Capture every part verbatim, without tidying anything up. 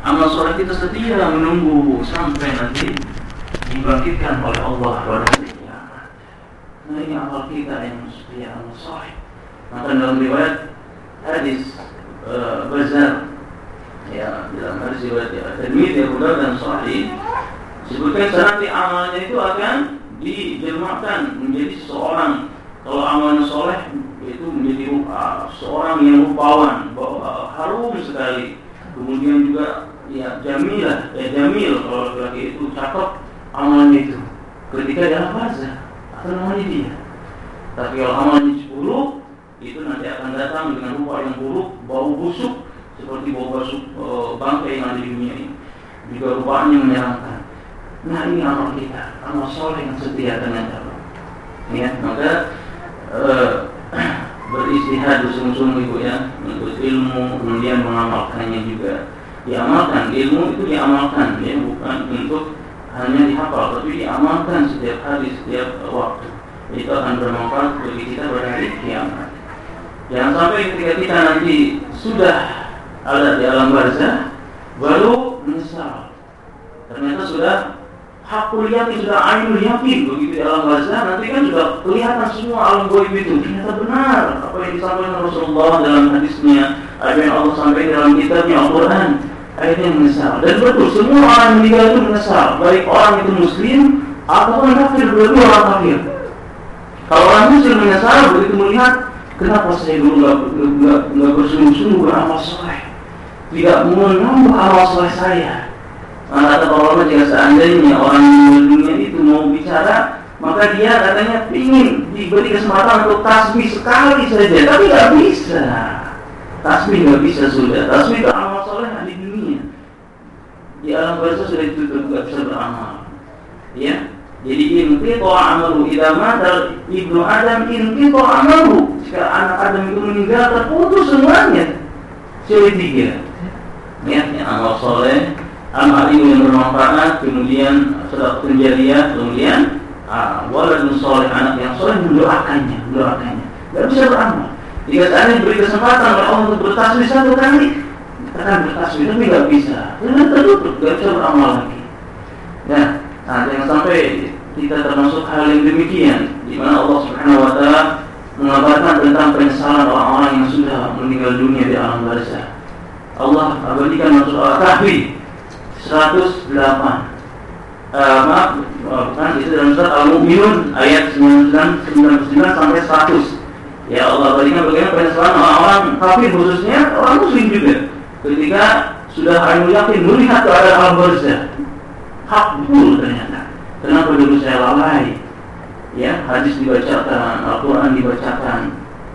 amal soleh kita setia menunggu sampai nanti dibangkitkan oleh Allah pada hari kiamat. Nah, ini amal kita yang setia, amal soleh. Maka dalam riwayat hadis uh, Bazar, ya dalam hadis riwayat Tirmidzi, Abu Dawud dan Sahih, disebutkan nanti amalnya itu akan dijelmakan menjadi seseorang. Kalau amalnya soleh itu menjadi uh, seorang yang rupawan, uh, harum sekali. Kemudian juga ya jamilah, ya jamil, kalau laki-laki itu cakep amalnya itu. Ketika dalam barzah akan namanya dia. Tapi kalau amalnya buruk, itu nanti akan datang dengan rupa yang buruk, bau busuk seperti bau busuk e, bangkai yang ada di dunia ini. Juga rupanya menyeramkan. Nah, ini amal kita, amal soleh yang setia ternyata. Ya, maka e, beristihad sungguh-sungguh ibu ya, menuntut ilmu, kemudian mengamalkannya juga. Diamalkan, ilmu itu diamalkan, ya, bukan untuk hanya dihafal, tapi diamalkan setiap hari, setiap waktu. Itu akan bermanfaat bagi kita pada hari kiamat. Jangan sampai ketika kita nanti sudah ada di alam barzah baru menyesal. Ternyata sudah hakul yakin, sudah ainul yakin begitu di alam barzah, nanti kan sudah kelihatan semua alam gaib itu. Ternyata benar apa yang disampaikan Rasulullah dalam hadisnya, apa yang Allah sampaikan dalam kitabnya Al-Quran. Akhirnya menyesal. Dan betul, semua orang yang meninggal itu menyesal, baik orang itu muslim ataupun kafir, berdua orang kafir. Kalau orang muslim menyesal begitu melihat, kenapa saya dulu nggak nggak nggak bersungguh-sungguh beramal soleh, tidak menambah amal soleh saya. Nah, kata para ulama, jika seandainya orang di dunia itu mau bicara, maka dia katanya ingin diberi kesempatan untuk tasbih sekali saja, tapi nggak bisa. Tasbih nggak bisa sudah. Tasbih itu amal soleh di dunia. Di alam barzah sudah ditutup, nggak bisa beramal. Ya. Jadi inti to'a amalu idama dan ibnu Adam inti to'a amalu. Jika anak Adam itu meninggal, terputus semuanya. Jadi tiga. Niatnya amal soleh, amal ilmu yang bermanfaat, kemudian sedekah jariyah, kemudian ah, waladun soleh, anak yang soleh, mendoakannya, mendoakannya. Tidak bisa beramal. Jika seandainya beri kesempatan oleh Allah untuk bertasbih satu kali, kita akan bertasbih, tapi tidak bisa. Karena tertutup, tidak bisa beramal lagi. Ya. Nah, jangan sampai kita termasuk hal yang demikian, di mana Allah Subhanahu Wa Taala mengabarkan tentang penyesalan orang-orang yang sudah meninggal dunia di alam barzah. Allah abadikan dalam surah Al-Kahfi seratus delapan. Uh, maaf, bukan itu dalam surat Al-Mu'minun ayat sembilan puluh sembilan sampai seratus. Ya, Allah abadikan bagaimana penyesalan orang-orang kafir, khususnya orang muslim juga, ketika sudah ainul yakin melihat keadaan alam barzah. Hak betul ternyata. Kenapa dulu saya lalai? Ya, hadis dibacakan, Al-Quran dibacakan,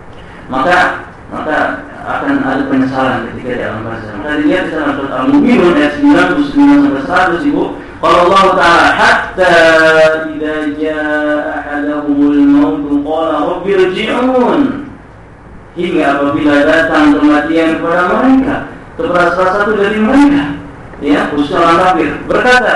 maka maka akan ada penyesalan ketika di alam barzah. Maka dilihat di dalam surat Al-Mu'minun ayat sembilan puluh sembilan sampai seratus, ibu. Qala Allah Ta'ala, hatta idza jaa ahadahumul maut qala rabbi irji'un. Hingga apabila datang kematian kepada mereka, kepada salah satu dari mereka, ya, khususnya orang kafir, berkata,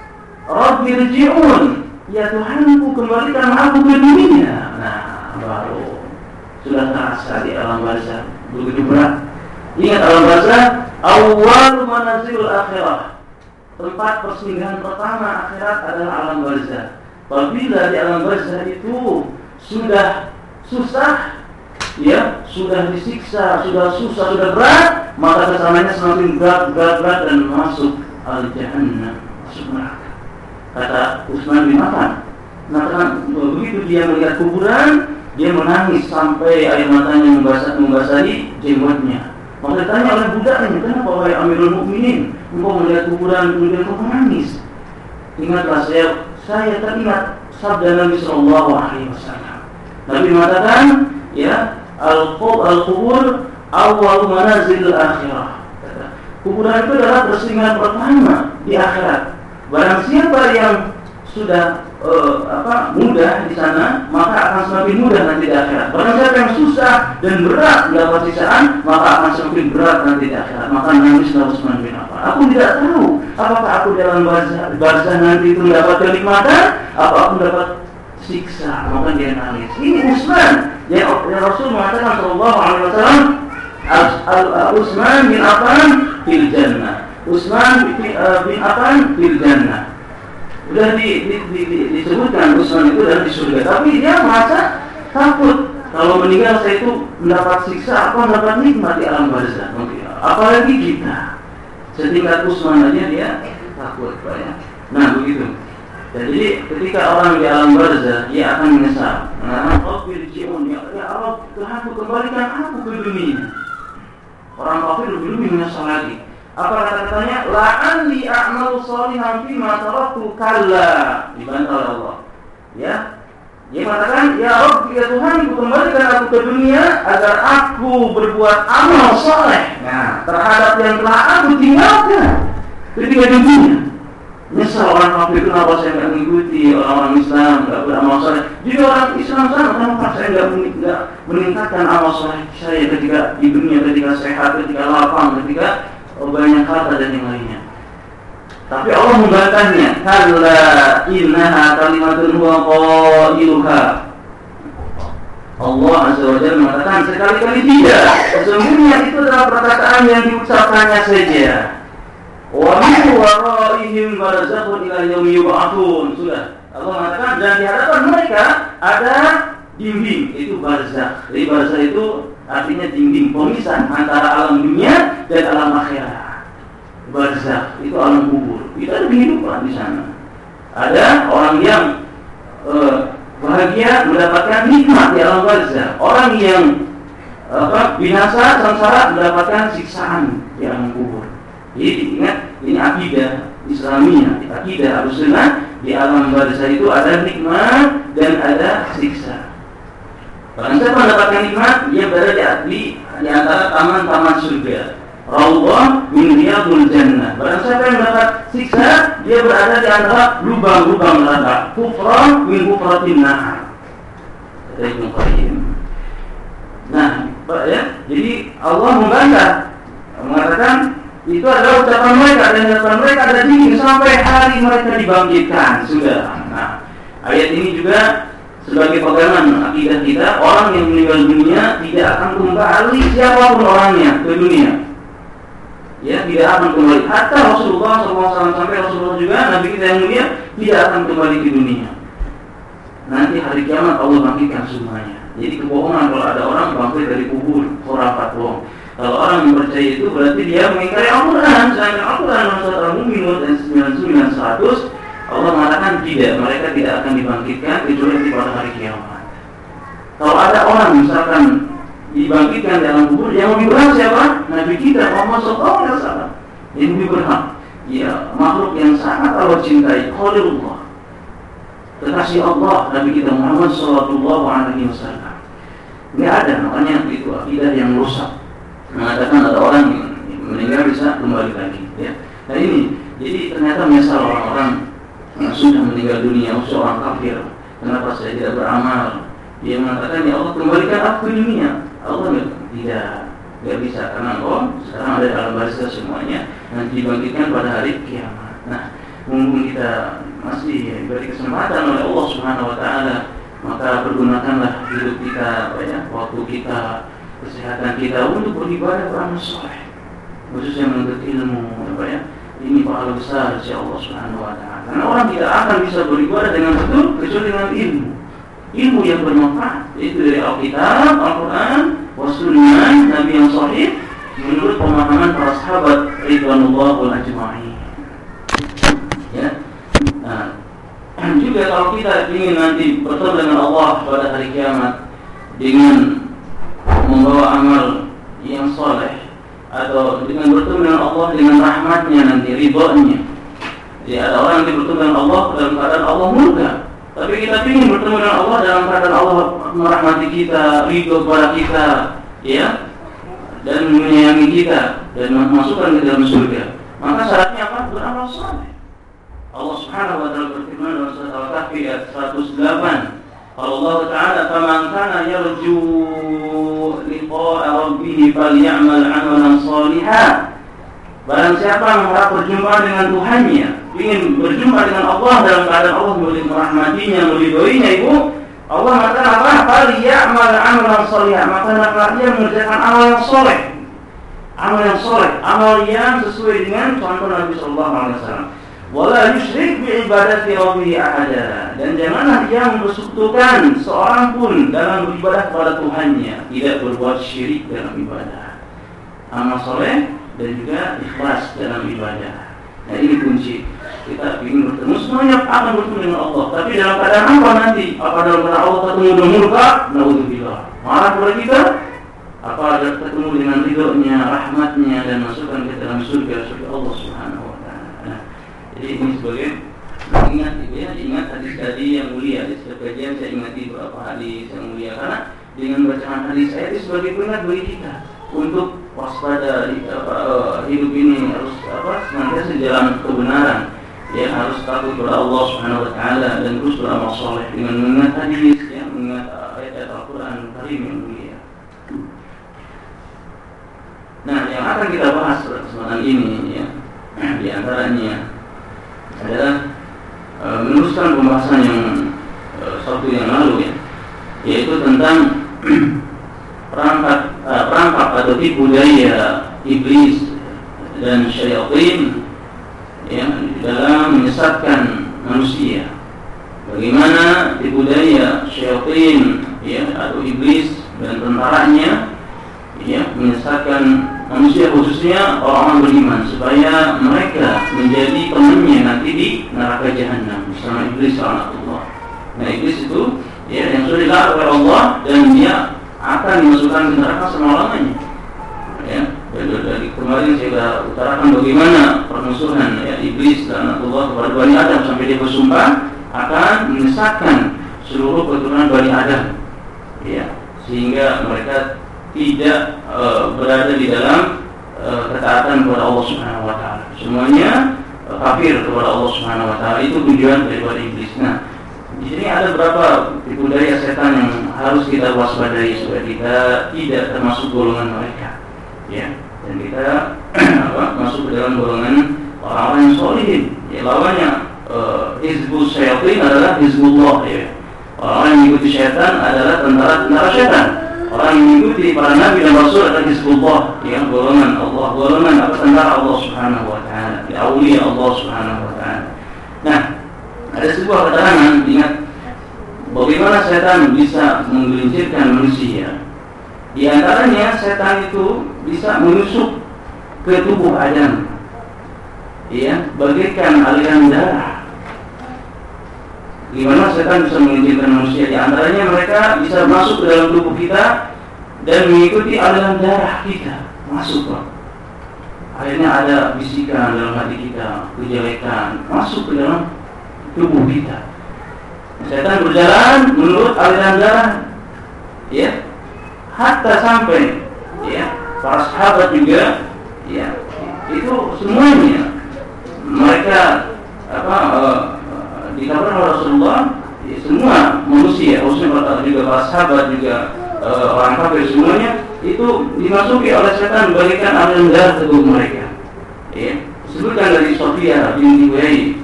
Rabbi irji'un, ya Tuhanku, kembalikan aku ke dunia. Nah, baru sudah terasa di alam barzah begitu berat. Ingat, alam barzah awal manazilul akhirah, tempat persinggahan pertama akhirat adalah alam barzah. Apabila di alam barzah itu sudah susah, ya, sudah disiksa, sudah susah, sudah berat, maka kesananya semakin berat, berat, berat dan masuk al-jahannam, masuk neraka. Kata Utsman bin Affan, nah, begitu dia melihat kuburan, dia menangis sampai air matanya membasah, membasahi jenggotnya. Maka ditanya oleh budaknya, kenapa wahai Amirul Mukminin, engkau melihat kuburan kemudian engkau menangis? Ingatlah, saya saya teringat sabda Nabi Sallallahu Alaihi Wasallam. Nabi mengatakan, ya, al-qubur awal manazil akhirah. Kuburan itu adalah persinggahan pertama di akhirat. Barang siapa yang sudah uh, apa mudah di sana, maka akan semakin mudah nanti di akhirat. Barang siapa yang susah dan berat mendapat siksaan, maka akan semakin berat nanti di akhirat. Maka nangislah Utsman bin Affan. Aku tidak tahu apakah aku dalam barzah, barzah nanti itu mendapat kenikmatan, apa aku mendapat siksa. Maka dia nangis. Ini Utsman yang Rasul mengatakan Sallallahu Alaihi Wasallam, Al Utsman bin Affan fil jannah. Utsman bin, uh, bin Affan fil jannah. Udah di, di, di, di, disebutkan Utsman itu dan di surga, tapi dia merasa takut kalau meninggal saya itu mendapat siksa apa mendapat nikmat di alam barzakh. Apalagi kita setingkat Utsman aja dia takut banyak. Nah begitu. Jadi ketika orang di alam barzakh dia akan menyesal. Nah, Rabbil ji'un, ya Allah, Tuhanku kembalikan aku ke dunia. Orang kafir lebih menyesal lagi. Apa kata-katanya? La'anli a'malu shalihan fima taraktu kalla. Dibantah oleh Allah. Ya. Dia mengatakan, ya Rabb, ya Tuhan, kembalikan aku ke dunia agar aku berbuat amal saleh. Nah, terhadap yang telah aku tinggalkan ketika di dunia. Nyesal orang kafir, kenapa saya tidak mengikuti orang-orang Islam, tidak beramal saleh. Jadi orang Islam sana, kenapa saya tidak meningkatkan amal saleh saya ketika di dunia, ketika sehat, ketika lapang, ketika banyak harta dan yang lainnya. Tapi Allah membantahnya, kalla innaha kalimatun huwa qailuha. Allah Azza wa Jalla mengatakan sekali-kali tidak. Sesungguhnya itu adalah perkataan yang diucapkannya saja. Wa min waraihim barzakhun ila yaumi yub'atsun. Sudah. Allah mengatakan dan di hadapan mereka ada dinding, itu barzakh. Jadi barzakh itu artinya dinding pemisah antara alam dunia dan alam akhirat. Barzakh itu alam kubur. Itu ada kehidupan di sana. Ada orang yang uh, bahagia mendapatkan nikmat di alam barzakh. Orang yang apa, binasa sengsara mendapatkan siksaan di alam kubur. Jadi ingat, ini akidah Islamiyah, akidah Ahlussunnah. Di alam barzakh itu ada nikmat dan ada siksa. Barang siapa mendapatkan nikmat, dia berada di, di antara taman-taman surga. Raudhah min riyadil jannah. Barang siapa yang mendapat siksa, dia berada di antara lubang-lubang neraka. Kufran min kufratin nar. Ibnu Qayyim. Nah, ya, jadi Allah membantah, mengatakan itu adalah ucapan mereka dan ucapan mereka ada tinggi sampai hari mereka dibangkitkan. Sudah. Nah, ayat ini juga sebagai pegangan akidah kita, orang yang meninggal dunia tidak akan kembali siapapun orangnya ke dunia. Ya, tidak akan kembali. Hatta Rasulullah shallallahu alaihi wasallam sampai Rasulullah juga Nabi kita yang mulia tidak akan kembali ke dunia. Nanti hari kiamat Allah bangkitkan semuanya. Jadi kebohongan kalau ada orang bangkit dari kubur, khurafat bohong. Kalau orang yang percaya itu berarti dia mengingkari Al-Quran. Sedangkan Al-Quran surat Al-Mu'minun dan sembilan puluh sembilan seratus Allah mengatakan tidak, mereka tidak akan dibangkitkan kecuali di pada hari kiamat. Kalau ada orang misalkan dibangkitkan dalam kubur, yang lebih berhak siapa? Nabi kita Muhammad shallallahu alaihi wasallam. Yang lebih berhak, ya, makhluk yang sangat Allah cintai, Khalilullah, kekasih Allah, Nabi kita Muhammad shallallahu alaihi wasallam. Nggak ada, makanya itu akidah yang rusak, mengatakan ada orang yang meninggal bisa kembali lagi. Ya. Nah ini, jadi ternyata menyesal orang-orang yang sudah meninggal dunia, seorang kafir. Kenapa saya tidak beramal? Dia mengatakan, ya Allah kembalikan aku ke dunia. Allah tidak, tidak, tidak bisa karena Allah sekarang ada dalam barzakh semuanya, nanti dibangkitkan pada hari kiamat. Nah, mumpung kita masih diberi kesempatan oleh Allah Subhanahu Wa Taala, maka pergunakanlah hidup kita, ya, waktu kita, kesehatan kita untuk beribadah, beramal saleh, khususnya menuntut ilmu, apa ya. Ini pahala besar si Allah Subhanahu Wa Taala. Karena orang tidak akan bisa beribadah dengan betul kecuali dengan ilmu. Ilmu yang bermanfaat, yaitu dari Alkitab, Al-Quran, Wasunnah, Nabi yang sahih, menurut pemahaman para sahabat ridwanullah wal ajma'in. Ya. Nah, juga kalau kita ingin nanti bertemu dengan Allah pada hari kiamat dengan membawa amal yang saleh, atau dengan bertemu dengan Allah dengan rahmatnya nanti, ridhonya. Jadi ada orang yang bertemu dengan Allah dalam keadaan Allah murka, tapi kita ingin bertemu dengan Allah dalam keadaan Allah merahmati kita, ridho kepada kita, ya, dan menyayangi kita dan memasukkan ke dalam surga. Maka syaratnya apa? Beramal saleh. Allah Subhanahu wa taala berfirman dalam surat Al-Kahfi ayat seratus delapan. Allah Ta'ala, "Faman kana yarju liqa'a rabbih falyamal 'amalan shalihan." Barang siapa yang mengharap berjumpa dengan Tuhannya, ingin berjumpa dengan Allah dalam keadaan Allah merahmatinya, meridhoinya, ibu, Allah mengatakan apa? Falyamal 'amalan shalihan. Maka hendaklah dia mengerjakan amal yang saleh. amal yang soleh, amal yang sesuai dengan contoh Nabi Sallallahu Alaihi Wasallam. Wala yusyrik bi ibadati rabbih ahada, dan janganlah dia mempersekutukan seorang pun dalam beribadah kepada Tuhannya, tidak berbuat syirik dalam ibadah. Amal soleh dan juga ikhlas dalam ibadah. Nah ini kunci. Kita ingin bertemu, semuanya akan bertemu dengan Allah. Tapi dalam keadaan apa nanti? Apa dalam keadaan Allah ketemu dengan murka? Naudzubillah. Marah kepada kita? Apa ada ketemu dengan ridhonya, rahmatnya, dan masukkan ke dalam surga surga Allah Subhanahu Wa Taala. Nah, jadi ini sebagai ingat, ya, ingat hadis tadi yang mulia. Di setiap kajian saya ingati beberapa hadis yang mulia, karena dengan bacaan hadis saya itu sebagai pengingat bagi kita untuk waspada hidup ini harus apa senantiasa jalan kebenaran. Ya, harus takut kepada Allah Subhanahu Wa Taala dan terus beramal soleh dengan mengingat hadis, ya, mengingat ayat-ayat Al-Quran Karim yang mulia. Nah, yang akan kita bahas pada kesempatan ini, ya, di antaranya adalah e, meneruskan pembahasan yang e, satu yang lalu, ya, yaitu tentang perangkat e, perangkap atau tipu daya iblis dan syaitan, ya, dalam menyesatkan manusia. Bagaimana tipu daya syaitan, ya, atau iblis dan tentaranya, ya, menyesatkan manusia, khususnya orang-orang beriman, supaya mereka menjadi temannya nanti di neraka jahanam bersama iblis laknatullah. Nah, iblis itu, ya, yang sudah dilaknat oleh Allah dan dia akan dimasukkan ke neraka selama-lamanya. Ya, dari kemarin saya sudah utarakan bagaimana permusuhan, ya, iblis laknatullah kepada Bani Adam sampai dia bersumpah akan menyesatkan seluruh keturunan Bani Adam, ya, sehingga mereka tidak e, berada di dalam e, ketaatan kepada Allah Subhanahu Wa Taala. Semuanya e, kafir kepada Allah Subhanahu Wa Taala. Itu tujuan daripada iblis. Nah, di sini ada beberapa tipu daya setan yang harus kita waspadai supaya kita tidak termasuk golongan mereka, ya, dan kita apa, masuk ke dalam golongan orang-orang yang sholihin. Ya, lawannya e, hizbus syaitan adalah hizbullah, ya. Orang yang mengikuti syaitan adalah tentara-tentara syaitan. Orang yang mengikuti para nabi dan rasul adalah hizbullah, yang golongan Allah, golongan apa, tentara Allah Subhanahu Wa Taala, auliya Allah Subhanahu Wa Taala. Nah, ada sebuah keterangan, ingat bagaimana setan bisa menggelincirkan manusia. Di antaranya setan itu bisa menusuk ke tubuh Adam, ya, bagaikan aliran darah. Gimana setan bisa menggelincirkan manusia? Di antaranya mereka bisa masuk ke dalam tubuh kita dan mengikuti aliran darah kita masuk, Pak. Akhirnya ada bisikan dalam hati kita, kejelekan masuk ke dalam tubuh kita. Setan berjalan menurut aliran darah, ya, hatta sampai, ya, para sahabat juga, ya, itu semuanya mereka apa uh, dikabarkan oleh Rasulullah, ya, semua manusia, khususnya juga para sahabat juga e, orang kafir semuanya itu dimasuki oleh setan bagaikan aliran darah tubuh mereka. Ya, disebutkan dari Sofia binti Huyai,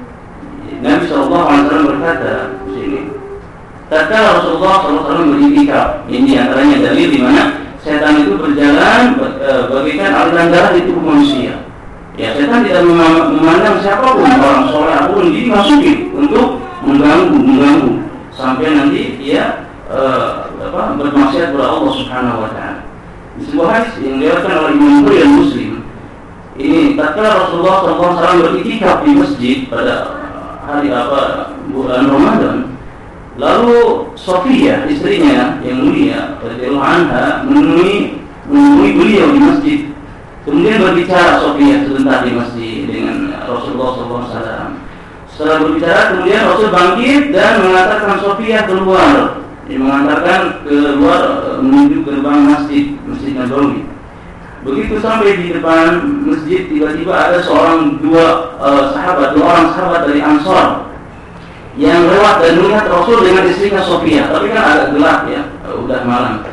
Nabi Sallallahu Alaihi Wasallam berkata di sini, tatkala Rasulullah Sallallahu Alaihi Wasallam beriktikaf, ini antaranya dalil di mana setan itu berjalan e, bagaikan aliran darah di tubuh manusia. Ya, setan tidak memandang siapapun, orang soleh apapun, dia dimasuki untuk mengganggu, mengganggu sampai nanti dia e, apa, bermaksiat kepada Allah Subhanahu Wa Taala. Di sebuah hadis yang diriwayatkan oleh Imam Bukhari dan Muslim, ini tatkala Rasulullah Sallallahu Alaihi Wasallam beriktikaf di masjid pada hari apa bulan Ramadan, lalu Sofia istrinya yang mulia radhiyallahu anha menemui menemui beliau di masjid. Kemudian berbicara Sofia sebentar di masjid dengan Rasulullah Sallallahu Alaihi Wasallam. Setelah berbicara, kemudian Rasul bangkit dan mengantarkan Sofia keluar, dia mengantarkan keluar menuju gerbang masjid Masjid Nabawi. Begitu sampai di depan masjid, tiba-tiba ada seorang dua uh, sahabat, dua orang sahabat dari Ansor yang lewat dan melihat Rasul dengan istrinya Sofia. Tapi kan agak gelap, ya, udah malam,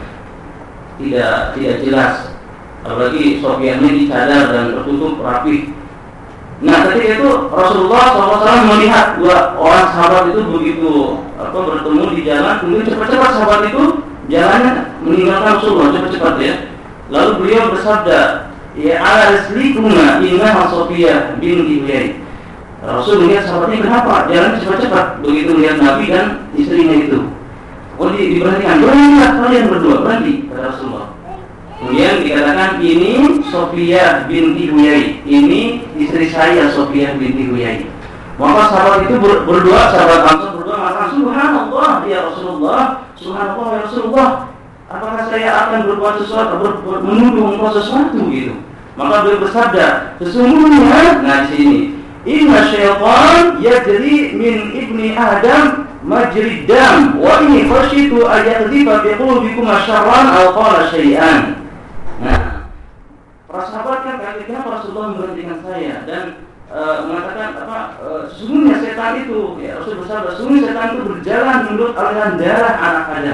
tidak tidak jelas. Apalagi Sofiannya dicadar dan tertutup rapi. Nah, ketika itu Rasulullah shallallahu alaihi wasallam melihat dua orang sahabat itu begitu apa bertemu di jalan, kemudian cepat-cepat sahabat itu jalannya meninggalkan Rasulullah cepat-cepat, ya. Lalu beliau bersabda, ya ala rislikuma innaha Sofiyah binti Huyai. Rasul melihat sahabatnya, kenapa jalan cepat-cepat begitu melihat Nabi dan istrinya itu. Oh, di, diperhatikan, berhentilah kalian berdua, berhenti, kata Rasulullah. Kemudian dikatakan, ini Sofiyah binti Huyai, ini istri saya Sofiyah binti Huyai. Maka sahabat itu ber, berdua, sahabat Ansor berdua mengatakan, subhanallah ya Rasulullah, subhanallah ya Rasulullah, apakah saya akan berbuat sesuatu, ber, ber, menuduh engkau sesuatu gitu. Maka beliau bersabda, sesungguhnya, nah di sini, inna syaitan yajri min ibni Adam majrid dam wa inni khasyitu ayyaghdiba bi qulubikum syarran aw qala syai'an. Nah, para sahabat kan kaget, kenapa Rasulullah memberhentikan saya dan uh, mengatakan apa? Uh, sesungguhnya setan itu, ya Rasul bersabda, sesungguhnya setan itu berjalan menurut aliran darah anak Adam.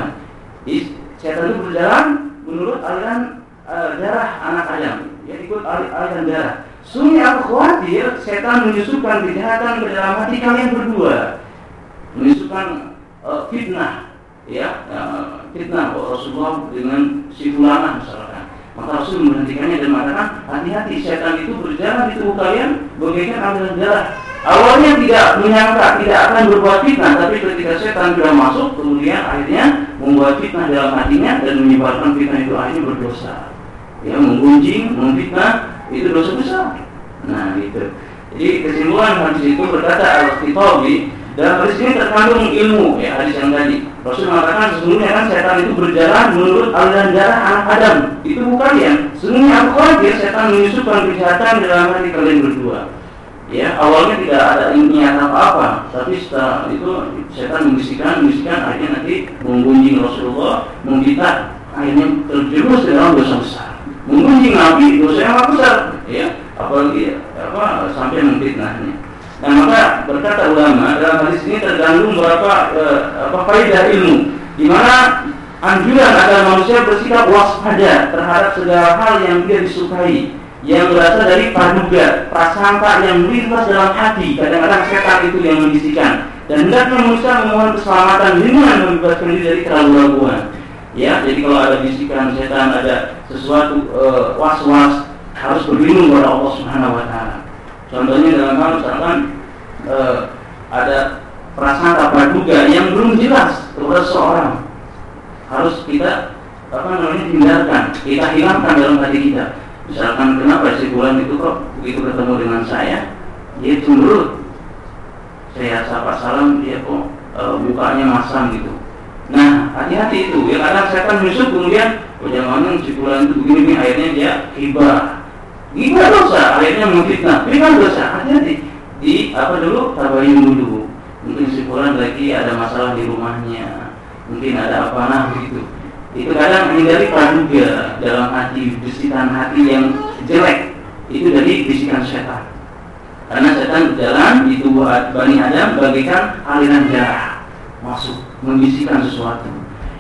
Setan itu berjalan menurut aliran uh, darah anak Adam, ya ikut al- aliran darah. Sungguh aku khawatir setan menyusupkan kejahatan ke dalam hati kalian berdua, menyusupkan uh, fitnah, ya uh, fitnah Rasulullah dengan si fulanah misalkan. Maka Rasul menghentikannya dan mengatakan, hati-hati, setan itu berjalan di tubuh kalian bagaikan aliran darah. Awalnya tidak menyangka tidak akan berbuat fitnah, tapi ketika setan sudah masuk, kemudian akhirnya membuat fitnah dalam hatinya dan menyebabkan fitnah itu akhirnya berdosa. Ya, menggunjing, memfitnah, itu dosa besar. Nah, gitu. Jadi kesimpulan hadis itu berkata Al-Khitabi, dalam hadis ini terkandung ilmu, ya hadis yang tadi. Rasul mengatakan sesungguhnya kan setan itu berjalan menurut aliran darah anak Adam. Itu bukan ya. Sesungguhnya aku khawatir setan menyusupkan kejahatan dalam hati kalian berdua. Ya, awalnya tidak ada niat apa-apa, tapi setelah itu setan membisikkan, membisikkan akhirnya nanti menggunjing Rasulullah, memfitnah, akhirnya terjerumus dalam dosa besar. Menggunjing Nabi dosa yang besar, ya, apalagi apa sampai memfitnahnya. Nah, maka berkata ulama dalam hadis ini tergandung beberapa eh, apa faedah ilmu, di mana anjuran agar manusia bersikap waspada terhadap segala hal yang tidak disukai, yang berasal dari praduga, prasangka yang melintas dalam hati. Kadang-kadang setan itu yang membisikkan, dan hendaknya manusia memohon keselamatan dengan membebaskan diri dari keraguan-keraguan. Ya, jadi kalau ada bisikan setan, ada sesuatu uh, was-was, harus berlindung kepada Allah Subhanahu Wa Taala. Contohnya dalam hal misalkan uh, ada prasangka praduga yang belum jelas kepada seseorang, harus kita apa namanya hindarkan, kita hilangkan dalam hati kita. Misalkan kenapa si bulan itu kok begitu ketemu dengan saya, dia cemberut. Saya sapa salam, dia kok uh, mukanya masam gitu. Nah, hati-hati itu. Ya kadang setan menyusup kemudian, oh jangan si bulan itu begini, akhirnya dia hibah. Hibah dosa, akhirnya memfitnah. Ini kan dosa. Hati-hati. Di apa dulu? Tabayun dulu. Mungkin si bulan lagi ada masalah di rumahnya, mungkin ada apa nah begitu. Itu kadang hindari praduga dalam hati, bisikan hati yang jelek. Itu dari bisikan setan. Karena setan berjalan di tubuh Bani Adam bagaikan aliran darah masuk, membisikkan sesuatu.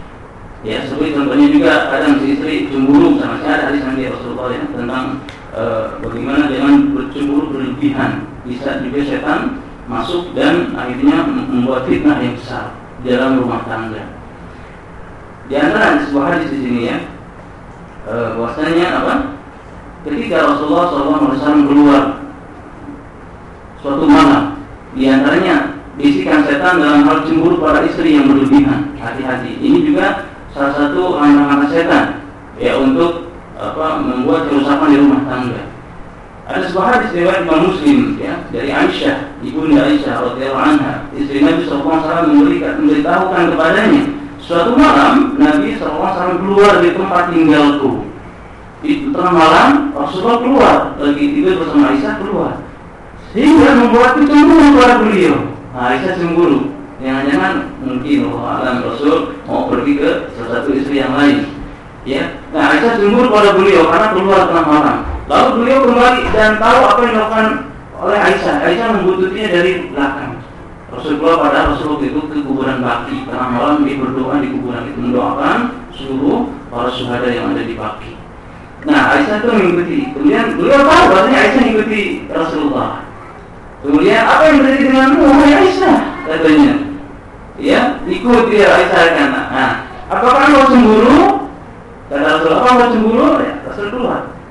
Ya, seperti contohnya juga kadang si istri cemburu sama saya, ada hadis Nabi Rasulullah ya, tentang e, bagaimana jangan bercemburu berlebihan. Bisa juga setan masuk dan akhirnya membuat fitnah yang besar di dalam rumah tangga. Di antara sebuah hadis di sini ya, e, bahwasanya apa? Ketika Rasulullah shallallahu alaihi wasallam keluar suatu malam, di antaranya bisikan setan dalam hal cemburu pada istri yang berlebihan. Hati-hati. Ini juga salah satu langkah-langkah setan ya untuk apa membuat kerusakan di rumah tangga. Ada sebuah hadis riwayat Imam Muslim ya dari Aisyah, ibunda Aisyah radhiyallahu anha, istri Nabi sallallahu alaihi wasallam memberikan memberitahukan kepadanya, suatu malam Nabi sallallahu alaihi wasallam keluar dari tempat tinggalku. Di tengah malam Rasulullah keluar, lagi tidur bersama Aisyah keluar. Sehingga membuatku cemburu kepada beliau. Nah, Aisyah cemburu. Jangan-jangan mungkin Allah alam Rasul mau pergi ke salah satu istri yang lain. Ya, nah Aisyah cemburu pada beliau karena keluar tengah malam. Lalu beliau kembali dan tahu apa yang dilakukan oleh Aisyah. Aisyah membuntukinya dari belakang. Rasulullah pada Rasulullah itu ke kuburan Baqi. Tengah malam dia berdoa di kuburan itu, mendoakan seluruh para syuhada yang ada di Baqi. Nah, Aisyah itu mengikuti. Kemudian beliau tahu bahwasanya Aisyah mengikuti Rasulullah. Kemudian apa yang terjadi denganmu, wahai Aisyah? Katanya, ya ikut dia Aisyah kan. Nah, apakah engkau cemburu? Kata Rasulullah, apa engkau cemburu? Ya, Rasul keluar.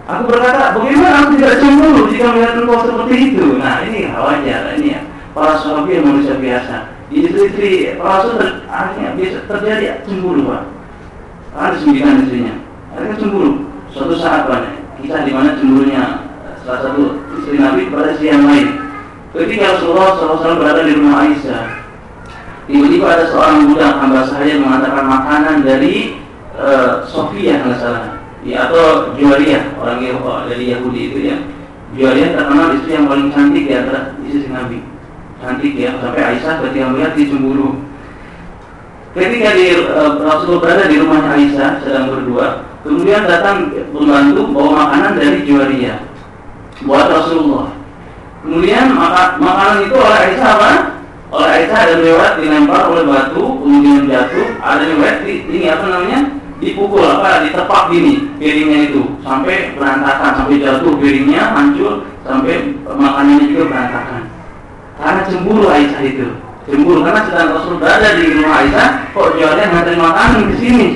Aku berkata, bagaimana aku tidak cemburu jika melihat engkau seperti itu? Nah ini wajar, ini ya. Para sahabat yang manusia biasa. Di istri-istri para sahabat akhirnya biasa terjadi cemburu, Pak. Ada sembilan istrinya, akhirnya cemburu. Suatu saat Pak, kisah di mana cemburunya salah satu istri Nabi kepada istri yang lain. Ketika Rasulullah shallallahu alaihi wasallam berada di rumah Aisyah, tiba-tiba ada seorang budak hamba sahaya mengatakan makanan dari uh, Sofia kalau salah. Ya, atau Juwariyah, orang Yahudi dari Yahudi itu ya. Juwariyah terkenal istri yang paling cantik di antara istri Nabi. Cantik ya, sampai Aisyah ketika melihat dia cemburu. Ketika di, uh, Rasulullah berada di rumahnya Aisyah sedang berdua, kemudian datang pembantu bawa makanan dari Juwariyah buat Rasulullah. Kemudian maka, makanan itu oleh Aisyah apa? Oleh Aisyah ada lewat dilempar oleh batu, kemudian jatuh. Ada lewat di ini apa namanya? Dipukul apa, ditepak gini piringnya itu sampai berantakan, sampai jatuh piringnya, hancur, sampai makanannya juga berantakan. Karena cemburu Aisyah itu, cemburu karena sedang Rasul berada di rumah Aisyah, kok jualnya nganterin makanan ke sini?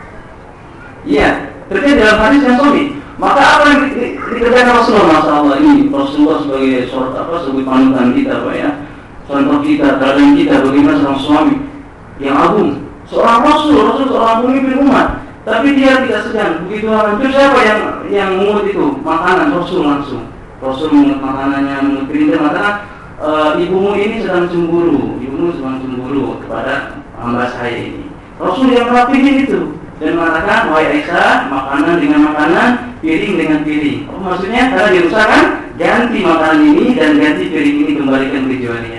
Iya, terjadi dalam hadis yang sahih. Maka apa yang di, di, dikerjakan Rasulullah? Masya Allah, ini Rasulullah sebagai sort apa sebagai panutan kita, Pak ya, contoh kita, teladan kita bagaimana seorang suami yang agung. Seorang Rasul, Rasul seorang pemimpin umat, tapi dia tidak segan. Begitu hancur siapa yang yang mengut itu makanan? Rasul langsung. Rasul mengut makanannya, mengut piringnya, mengatakan e, ibumu ini sedang cemburu, ibumu sedang cemburu kepada hamba saya ini. Rasul yang rapihin itu dan mengatakan, wahai Aisyah, makanan dengan makanan, piring dengan piring. Oh, maksudnya karena dirusakkan, ganti makanan ini dan ganti piring ini kembalikan ke Juwariyah.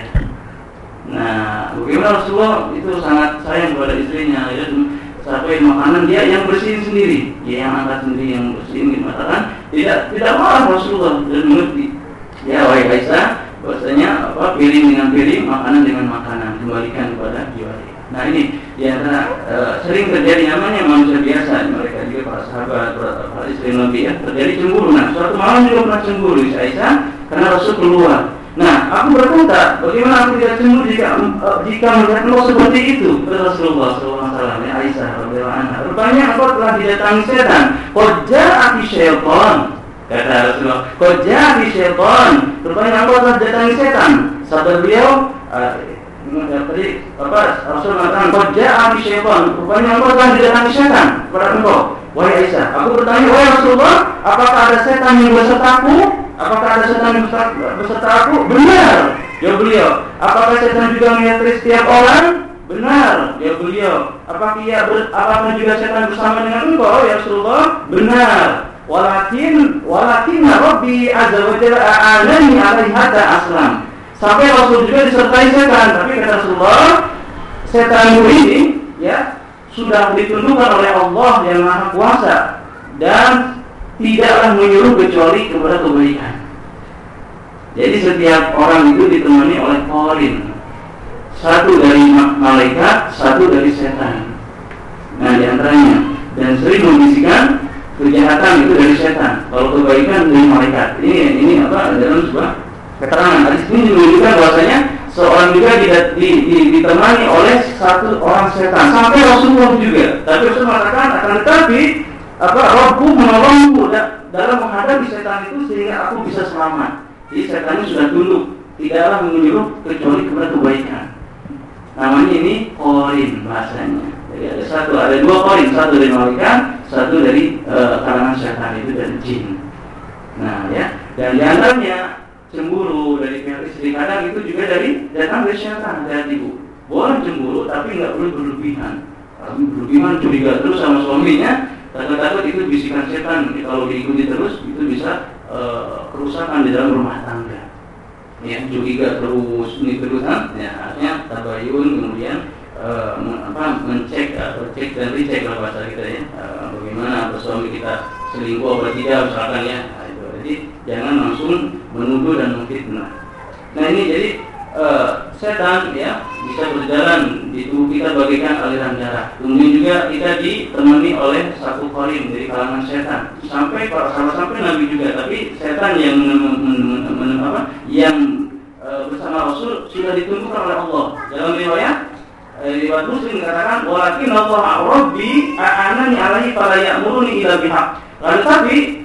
Nah, bagaimana Rasulullah itu sangat sayang kepada istrinya, ya, sampai makanan dia yang bersihin sendiri, dia yang angkat sendiri, yang bersihin, mengatakan tidak tidak marah Rasulullah dan mengerti. Ya, wahai Aisyah, bahasanya apa piring dengan piring, makanan dengan makanan, kembalikan kepada Juwariyah. Nah ini yang uh, sering terjadi namanya manusia biasa, mereka juga para sahabat, para, para istri Nabi ya, terjadi cemburu. Nah, suatu malam juga pernah cemburu Aisyah karena Rasul keluar. Nah, aku berkata, bagaimana aku tidak cemburu jika uh, jika melihat engkau seperti itu? Rasulullah shallallahu alaihi wasallam, ya Aisyah radhiyallahu anha. Rupanya engkau telah didatangi setan. Qad ja'ati syaitan. Kata Rasulullah, qad ja'ati syaitan. Rupanya engkau telah didatangi setan. Sabda beliau, uh, tadi apa? Rasul mengatakan, qad ja'ati syaitan. Rupanya engkau telah didatangi setan kepada engkau. Wahai Aisyah, aku bertanya, wahai Rasulullah, apakah ada setan yang besertaku? Apakah ada setan beserta aku? Benar. Ya beliau. Apakah setan juga menyertai setiap orang? Benar. Ya beliau. Apakah ia ber, apakah juga setan bersama dengan engkau? Ya Rasulullah. Benar. Walakin walakin Rabbi azza wa jalla a'anani 'alaihi hatta aslam. Sampai Rasul juga disertai setan, tapi kata Rasulullah, setan ini ya sudah ditundukkan oleh Allah yang Maha Kuasa dan tidaklah menyuruh kecuali kepada kebaikan. Jadi setiap orang itu ditemani oleh qarin, satu dari malaikat, satu dari setan. Nah diantaranya, dan sering membisikkan kejahatan itu dari setan, kalau kebaikan dari malaikat. Ini ini apa dalam sebuah keterangan. Hadis ini menunjukkan bahwasanya seorang juga ditemani oleh satu orang setan, sampai Rasulullah juga. Tapi Rasul mengatakan akan tetapi apa Rabbu menolongku dalam menghadapi setan itu sehingga aku bisa selamat. Jadi setan itu sudah tunduk, tidaklah menyuruh kecuali kepada kebaikan. Namanya ini qarin bahasanya. Jadi ada satu, ada dua qarin, satu dari malaikat, satu dari uh, kalangan setan itu dari jin. Nah ya, dan diantaranya cemburu dari pihak istri kadang itu juga dari datang dari setan, dari ibu. Boleh cemburu tapi nggak boleh berlebihan. Kalau berlebihan curiga terus sama suaminya, takut-takut itu bisikan setan, kalau diikuti terus itu bisa uh, kerusakan di dalam rumah tangga. Ya, curiga terus, ini terus, ya artinya tabayun, kemudian uh, apa mencek atau cek dan dicek lah bahasa kita ya, uh, bagaimana suami kita selingkuh atau tidak misalkan ya. Nah, itu. Jadi jangan langsung menuduh dan memfitnah. Nah ini jadi uh, setan ya bisa berjalan di tubuh kita bagaikan aliran darah. Kemudian juga kita ditemani oleh satu qarin dari kalangan setan. Sampai para sahabat sampai Nabi juga, tapi setan yang men, men, men, men, apa, yang e, bersama Rasul sudah ditunjukkan oleh Allah. Dalam riwayat riwayat Muslim dikatakan, walakin Allah Rabbi a'anani alaihi fala ya'muruni illa bihaq. Lalu tapi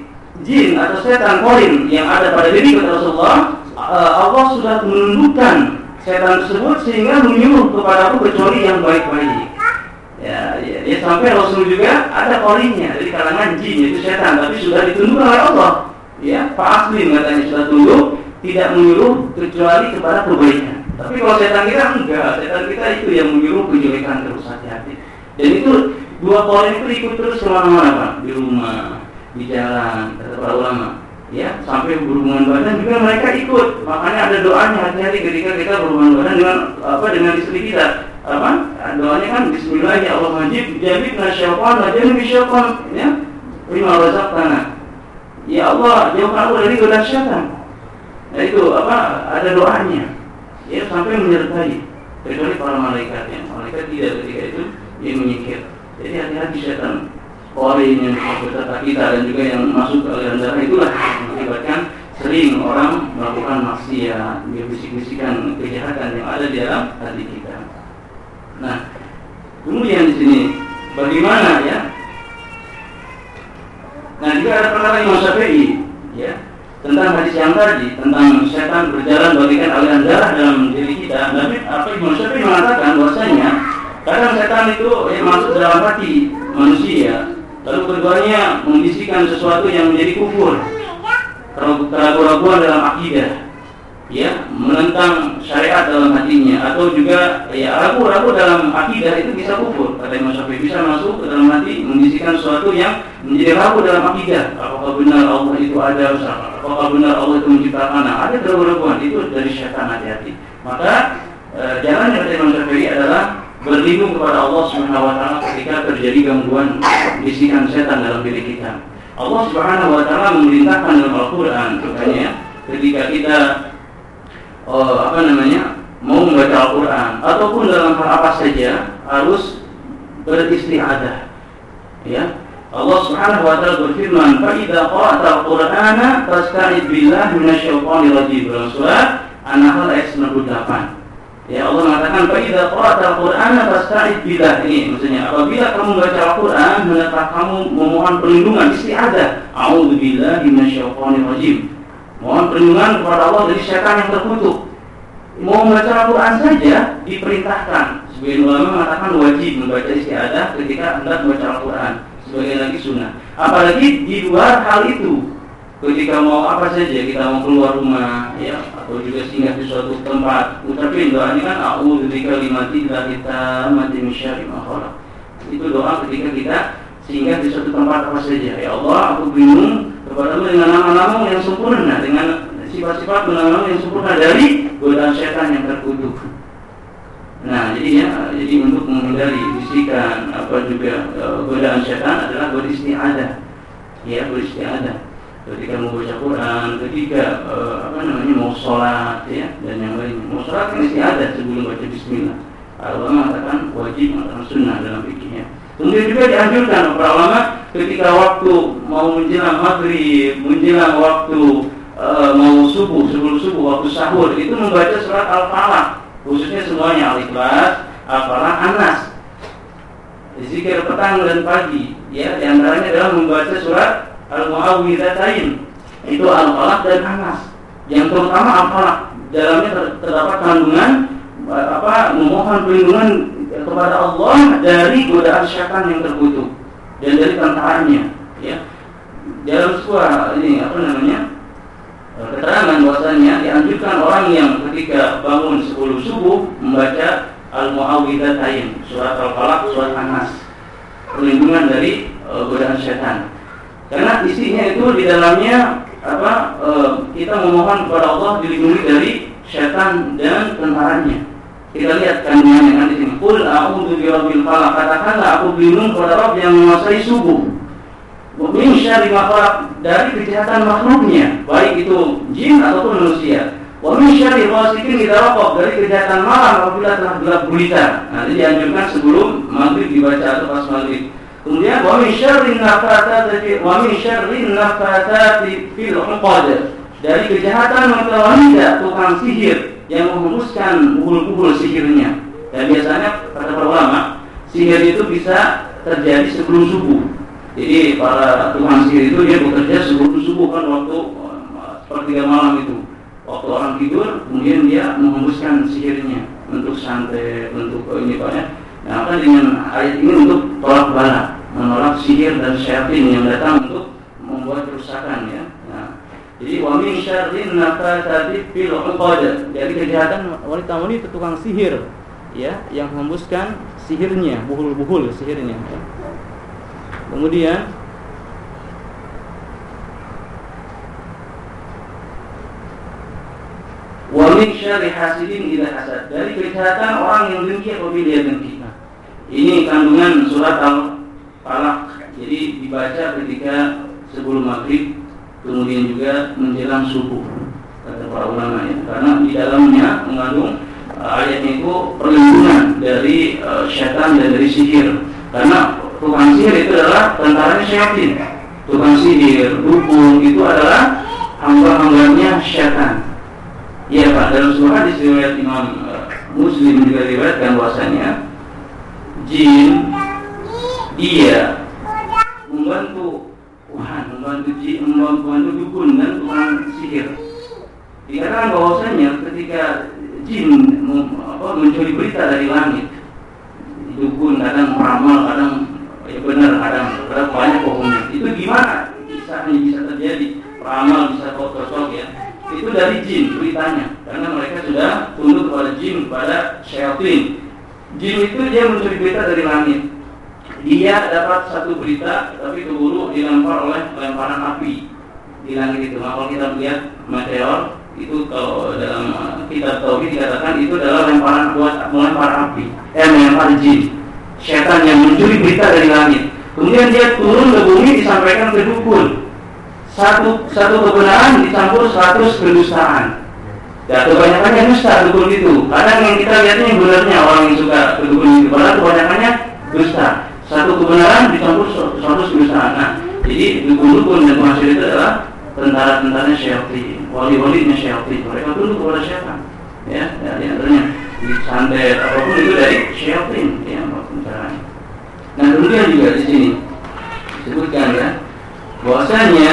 jin atau setan korin yang ada pada diri kata Rasulullah, Allah sudah menundukkan setan tersebut sehingga menyuruh kepada aku kecuali yang baik-baik. Ya, ya, ya sampai Rasul juga ada korinnya dari kalangan jin yaitu setan, tapi sudah ditundukkan oleh Allah. Ya, Pak Aslim katanya sudah tunduk, tidak menyuruh kecuali kepada kebaikan. Tapi kalau setan kita enggak, setan kita itu yang menyuruh kejelekan terus, hati-hati. Dan itu dua korin itu ikut terus kemana-mana Pak, di rumah, di jalan, kata para ulama. Ya, sampai berhubungan badan juga mereka ikut. Makanya ada doanya hati-hati ketika kita berhubungan badan dengan apa dengan istri kita. Apa? Doanya kan Bismillah ya Allah majib jabibna syaitan wa janib syaitan, ya. Lima razaqtana. Ya Allah, jauhkan aku dari godaan syaitan. Nah itu apa? Ada doanya. Ya sampai menyertai. Kecuali para malaikat yang malaikat tidak ketika itu yang menyingkir. Jadi hati-hati setan. Korin yang beserta kita dan juga yang masuk ke aliran darah itulah yang mengakibatkan sering orang melakukan maksiat, bisik-bisikan kejahatan yang ada di dalam hati kita. Nah, kemudian di sini bagaimana ya? Nah, juga ada perkara Imam Syafi'i ya tentang hadis yang tadi tentang setan berjalan bagaikan aliran darah dalam diri kita. Nabi apa Imam Syafi'i mengatakan bahwasanya kadang setan itu ya, masuk dalam hati manusia. Lalu keduanya membisikkan sesuatu yang menjadi kufur, keraguan-keraguan dalam akidah, ya, menentang syariat dalam hatinya, atau juga ya ragu-ragu dalam akidah itu bisa kufur. Kata Imam Syafi'i bisa masuk ke dalam hati, membisikkan sesuatu yang menjadi ragu dalam akidah. Apakah benar Allah itu ada? Apakah benar Allah itu menciptakan? Nah, ada keraguan-keraguan itu dari syaitan, hati-hati. Maka e, jalannya kata Imam Syafi'i adalah berlindung kepada Allah Subhanahu wa taala ketika terjadi gangguan bisikan setan dalam diri kita. Allah Subhanahu wa taala memerintahkan dalam Al-Qur'an makanya ketika kita uh, apa namanya mau membaca Al-Qur'an ataupun dalam hal apa saja harus beristi'adzah. Ya. Allah Subhanahu wa taala berfirman, "Fa idza qara'ta al-Qur'ana fasta'idz billahi minasyaitonir rajim." Dalam surat An-Nahl ayat sembilan puluh delapan. Ya Allah mengatakan fa idza qara'ta al-Qur'ana fasta'idz billah. Ini maksudnya apabila kamu membaca Al-Qur'an hendaklah kamu memohon perlindungan, isti'adzah. A'udzubillahi minasyaitonir rajim. Mohon perlindungan kepada Allah dari syaitan yang terkutuk. Mau membaca Al-Qur'an saja diperintahkan. Sebagian ulama mengatakan wajib membaca isti'adzah ketika hendak membaca Al-Qur'an. Sebagian lagi sunnah. Apalagi di luar hal itu. Ketika mau apa saja, kita mau keluar rumah ya atau juga singgah di suatu tempat, ucapin doanya kan a'udzu bikalimatillahi tammati min syarri ma khalaq. Itu doa ketika kita singgah di suatu tempat apa saja. Ya Allah, aku berlindung kepadamu dengan nama-nama yang sempurna, dengan sifat-sifat nama-nama yang sempurna dari godaan syaitan yang terkutuk. Nah, jadi ya, jadi untuk menghindari bisikan apa juga uh, godaan syaitan adalah beristi'adzah. Ya, beristi'adzah. Ketika mau baca Quran, ketika uh, apa namanya mau sholat ya dan yang lainnya. Mau sholat kan isti'adzah sebelum baca Bismillah. Allah mengatakan wajib, mengatakan sunnah dalam fikihnya. Kemudian juga dianjurkan para ulama ketika waktu mau menjelang maghrib, menjelang waktu uh, mau subuh, sebelum subuh, waktu sahur itu membaca surat Al-Falaq, khususnya semuanya Al-Ikhlas, Al-Falaq, An-Nas. Zikir petang dan pagi, ya, di antaranya adalah membaca surat Al-Mu'awwidzatain, itu Al-Falaq dan An-Nas. Yang terutama Al-Falaq, dalamnya ter- terdapat kandungan apa memohon perlindungan kepada Allah dari godaan syaitan yang terkutuk dan dari tentaranya, ya. Dalam sebuah ini apa namanya keterangan bahwasanya dianjurkan orang yang ketika bangun sebelum subuh membaca Al-Mu'awwidzatain, surat Al-Falaq, surat An-Nas, perlindungan dari uh, godaan syaitan. Karena isinya itu di dalamnya apa uh, kita memohon kepada Allah dilindungi dari syaitan dan tentaranya. Kita lihat kandungannya kan di sini. Qul a'udzu birabbil falaq. Katakanlah aku berlindung kepada Rabb yang menguasai subuh. Min syarri ma khalaq, dari kejahatan makhluknya, baik itu jin ataupun manusia. Wa min syarri ghasiqin idza waqab, dari kejahatan malam apabila telah gelap gulita. Nanti dianjurkan sebelum maghrib dibaca atau pas maghrib. Kemudian wa min syarri nafatsati wa min syarri nafatsati fil 'uqad, dari kejahatan wanita tukang sihir yang menghembuskan buhul-buhul sihirnya. Dan biasanya kata para ulama, sihir itu bisa terjadi sebelum subuh. Jadi para tukang sihir itu dia bekerja subuh-subuh kan waktu sepertiga malam itu. Waktu orang tidur, kemudian dia menghembuskan sihirnya untuk santet, untuk ini Pak ya. Nah, kan dengan ayat ini untuk tolak bala, menolak sihir dan syaitan yang datang untuk membuat kerusakan ya. Nah, jadi wa min syarrin nafatsati fil 'uqad. Jadi kejahatan wanita-wanita tukang sihir ya, yang menghembuskan sihirnya, buhul-buhul sihirnya. Kemudian wa min syarri hasidin idza hasad. Dari kejahatan orang yang dengki apabila dia dengki. Nah, ini kandungan surat Al-Falaq. Jadi dibaca ketika sebelum maghrib, kemudian juga menjelang subuh, kata para ulama ya. Karena di dalamnya mengandung uh, ayatnya itu perlindungan dari uh, syaitan dan dari sihir. Karena tukang sihir itu adalah tentaranya syaitan. Tukang sihir, dukun itu adalah hamba-hambanya syaitan. Iya Pak, dalam sebuah hadis riwayat Imam uh, Muslim juga diriwayatkan bahwasanya jin dia membantu Tuhan, membantu jin, membantu dukun dan tukang sihir. Dikatakan bahwasanya ketika jin mem, apa, mencuri berita dari langit, dukun kadang meramal, kadang ya benar, kadang kadang banyak bohongnya. Itu gimana? Bisa bisa terjadi peramal, bisa kosong ya. Itu dari jin beritanya, karena mereka sudah tunduk kepada jin, kepada syaitan. Jin itu dia mencuri berita dari langit. Dia dapat satu berita, tapi keburu dilempar oleh lemparan api di langit itu. Nah, kalau kita melihat meteor itu, kalau dalam kitab tauhid dikatakan itu adalah lemparan buat melempar api, eh melempar jin, syaitan yang mencuri berita dari langit. Kemudian dia turun ke bumi, disampaikan ke dukun. Satu satu kebenaran dicampur seratus kedustaan. Ya, kebanyakannya dusta dukun itu. Kadang yang kita lihatnya yang benarnya orang yang suka dukun itu, padahal kebanyakannya dusta. Satu kebenaran dicampur seratus kedustaan. Nah, jadi dukun-dukun dan pengasir itu adalah tentara-tentaranya syaitan, wali-walinya syaitan. Mereka tunduk kepada syaitan. Ya, ya di antaranya di santet apapun itu dari syaitan, ya tentaranya. Nah, kemudian juga di sini disebutkan ya bahwasanya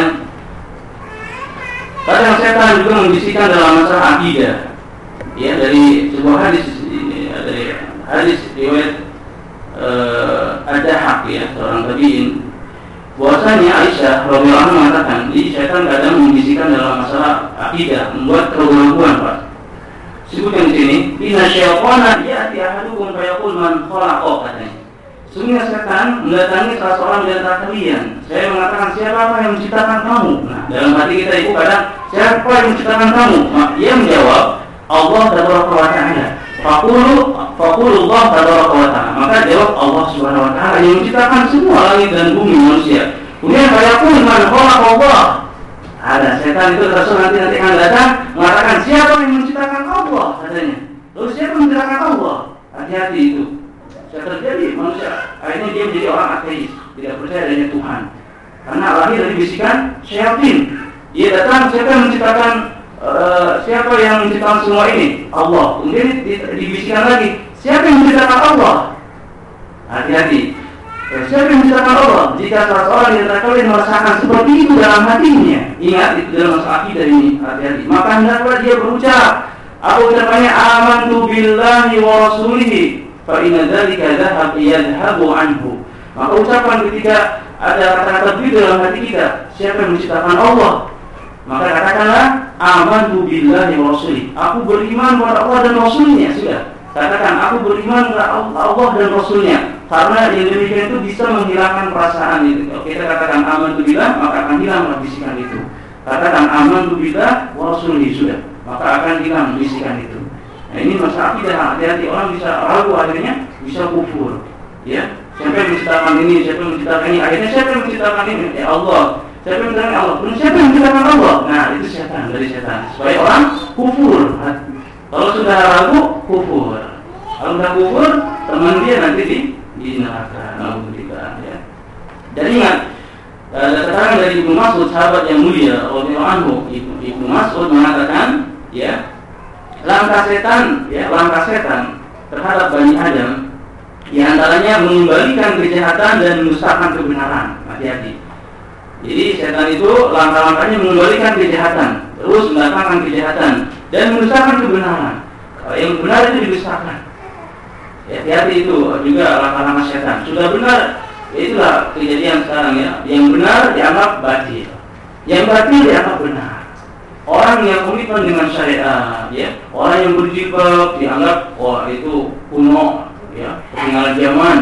kadang setan juga membisikkan dalam masalah akidah. Ya, dari sebuah hadis, ya, dari hadis riwayat uh, Ad-Dahhak ya, seorang tabi'in, bahwasanya Aisyah radhiyallahu anha mengatakan, jadi setan kadang membisikkan dalam masalah akidah, membuat keraguan Pak. Sebutkan di sini, inna syaitana ya'ti ahadukum fa yaqul man khalaqa, katanya. Sungguh setan mendatangi salah seorang di antara kalian. Saya mengatakan, siapa yang menciptakan kamu? Nah, dalam hati kita itu kadang, siapa yang menciptakan kamu? Nah, dia menjawab, Allah tabaraka wa ta'ala. Faqulu faqulullah tabaraka wa ta'ala. Maka jawab Allah Subhanahu wa ta'ala yang menciptakan semua langit dan bumi manusia. Kemudian fayaqul man khalaqa Allah. Ada setan itu Rasul nanti nanti akan datang mengatakan, siapa yang menciptakan Allah, katanya. Lalu siapa yang menciptakan Allah? Hati-hati itu. Saya terjadi manusia akhirnya dia menjadi orang ateis, tidak percaya adanya Tuhan, karena lahir dari bisikan syaitan. Dia datang, siapa yang menciptakan uh, siapa yang menciptakan semua ini? Allah. Kemudian dibisikkan lagi, siapa yang menciptakan Allah? Hati-hati. Eh, siapa yang menciptakan Allah? Jika salah seorang di antara kalian merasakan seperti itu dalam hatinya, ingat itu dalam masalah akidah ini, hati-hati. Maka hendaklah dia berucap, apa ucapannya? Amantu billahi wa rasulihi. Fa inna dzalika dhahab yadhhabu anhu. Maka ucapan ketika ada kata-kata begitu dalam hati kita, siapa yang menciptakan Allah? Maka katakanlah amantu billahi wa rasulih. Aku beriman kepada Allah dan Rasulnya. Sudah. Katakan aku beriman kepada Allah dan Rasulnya. Karena yang demikian itu bisa menghilangkan perasaan itu. Kalau kita katakan amantu billah, maka akan hilang bisikan itu. Katakan amantu billah wa rasulih, sudah. Maka akan hilang bisikan itu. Nah, ini masalah akidah, hati-hati orang bisa ragu, akhirnya bisa kufur. Ya, siapa yang menciptakan ini, siapa yang menciptakan ini, akhirnya siapa yang menciptakan ini? Ya Allah. Siapa yang menciptakan Allah? Siapa yang menciptakan Allah? Nah, itu setan, dari setan. Supaya orang kufur. Kalau sudah ragu, kufur. Kalau sudah kufur, teman dia nanti di di neraka. Alhamdulillah. Ya. Dan ingat, ada keterangan dari Ibnu Mas'ud, sahabat yang mulia, radhiyallahu anhu. Ibnu Mas'ud mengatakan, ya, langkah setan, ya, langkah setan terhadap Bani Adam, di antaranya mengembalikan kejahatan dan mendustakan kebenaran. Nah, hati-hati. Jadi setan itu langkah-langkahnya mengembalikan kejahatan, terus mendatangkan kejahatan dan mendustakan kebenaran. Yang benar itu didustakan. Hati-hati itu juga langkah-langkah setan. Sudah benar, ya itulah kejadian sekarang ya. Yang benar dianggap batil, yang batil dianggap benar. Orang yang komitmen dengan syariat, ya, orang yang berjilbab dianggap wah itu kuno, ya, ketinggalan zaman.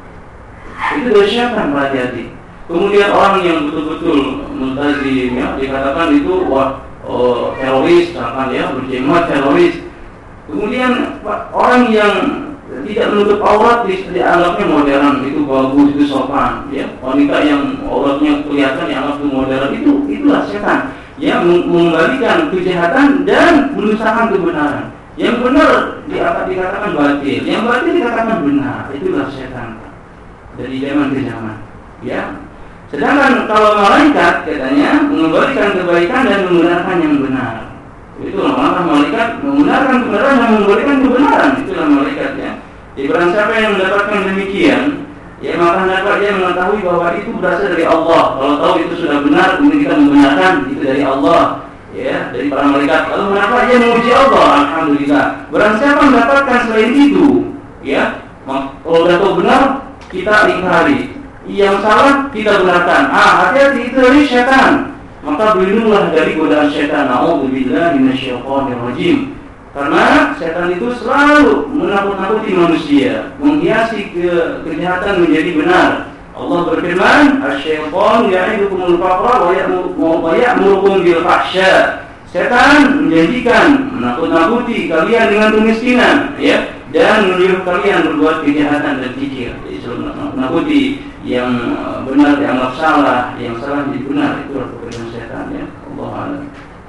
Itu dari syaitan, hati-hati. Kemudian orang yang betul-betul multazim, ya, dikatakan itu wah oh, teroris, misalkan ya, berjemaah teroris. Kemudian orang yang tidak menutup aurat dianggapnya modern, itu bagus, itu sopan, ya. Wanita yang auratnya kelihatan dianggap itu modern, itu itulah setan. Ya, mengembalikan kejahatan dan mendustakan kebenaran. Yang benar dikatakan batil, yang batil dikatakan benar. Itulah setan dari zaman ke zaman. Ya. Sedangkan kalau malaikat katanya mengembalikan kebaikan dan membenarkan yang benar. Itulah malah malaikat membenarkan kebenaran dan mengembalikan kebenaran. Itulah malaikat ya. Jadi barang siapa yang mendapatkan demikian, ya maka dapat dia mengetahui bahwa itu berasal dari Allah. Kalau tahu itu sudah benar, kemudian kita membenarkan itu dari Allah, ya, dari para malaikat. Lalu kenapa dia memuji Allah? Alhamdulillah. Barang siapa mendapatkan selain itu, ya, kalau sudah tahu benar, kita ingkari. Yang salah kita benarkan. Ah, hati-hati itu dari syaitan. Maka berlindunglah dari godaan syaitan. A'udzubillahi minasyaitonir rajim. Karena setan itu selalu menakut-nakuti manusia, menghiasi ke kejahatan menjadi benar. Allah berfirman, "Asy-syaitanu ya'idukumul faqra wa ya'murukum bil fahsya." Setan menjanjikan menakut-nakuti kalian dengan kemiskinan, ya, dan menyuruh kalian berbuat kejahatan dan kikir. Jadi selalu menakut-nakuti yang benar dianggap salah, yang salah jadi benar. Itu perbuatan setan, ya. Allah a'lam.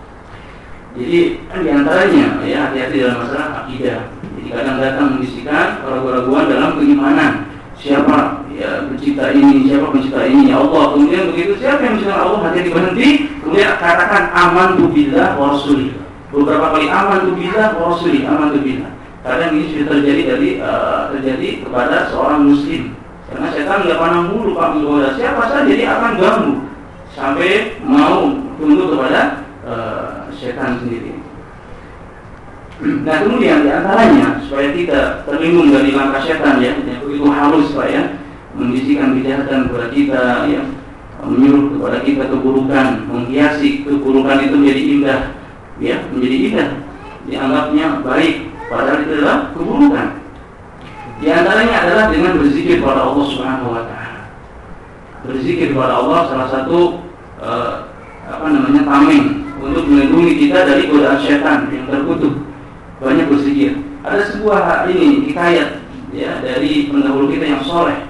Jadi kan diantaranya ya hati-hati dalam masalah akidah. Jadi kadang datang membisikkan keraguan-keraguan dalam keimanan. Siapa ya pencipta ini, siapa pencipta ini? Ya Allah. Kemudian begitu siapa yang menciptakan Allah, hati-hati berhenti. Kemudian katakan amantu billah wa rasulih. Beberapa kali amantu billah wa rasulih, amantu billah. Kadang ini sudah terjadi dari uh, terjadi kepada seorang muslim. Karena setan nggak pernah mulu pak menggoda siapa saja, jadi akan ganggu sampai mau tunduk kepada uh, setan sendiri. Nah kemudian diantaranya supaya kita terlindung dari langkah setan ya, yang begitu halus pak ya, membisikkan kejahatan kepada kita ya, menyuruh kepada kita keburukan, menghiasi keburukan itu menjadi indah ya, menjadi indah, dianggapnya baik padahal itu adalah keburukan. Di antaranya adalah dengan berzikir kepada Allah Subhanahu wa taala. Berzikir kepada Allah salah satu uh, apa namanya tameng untuk melindungi kita dari godaan syaitan yang terkutuk. Banyak berzikir. Ada sebuah ini hikayat ya dari pendahulu kita yang soleh.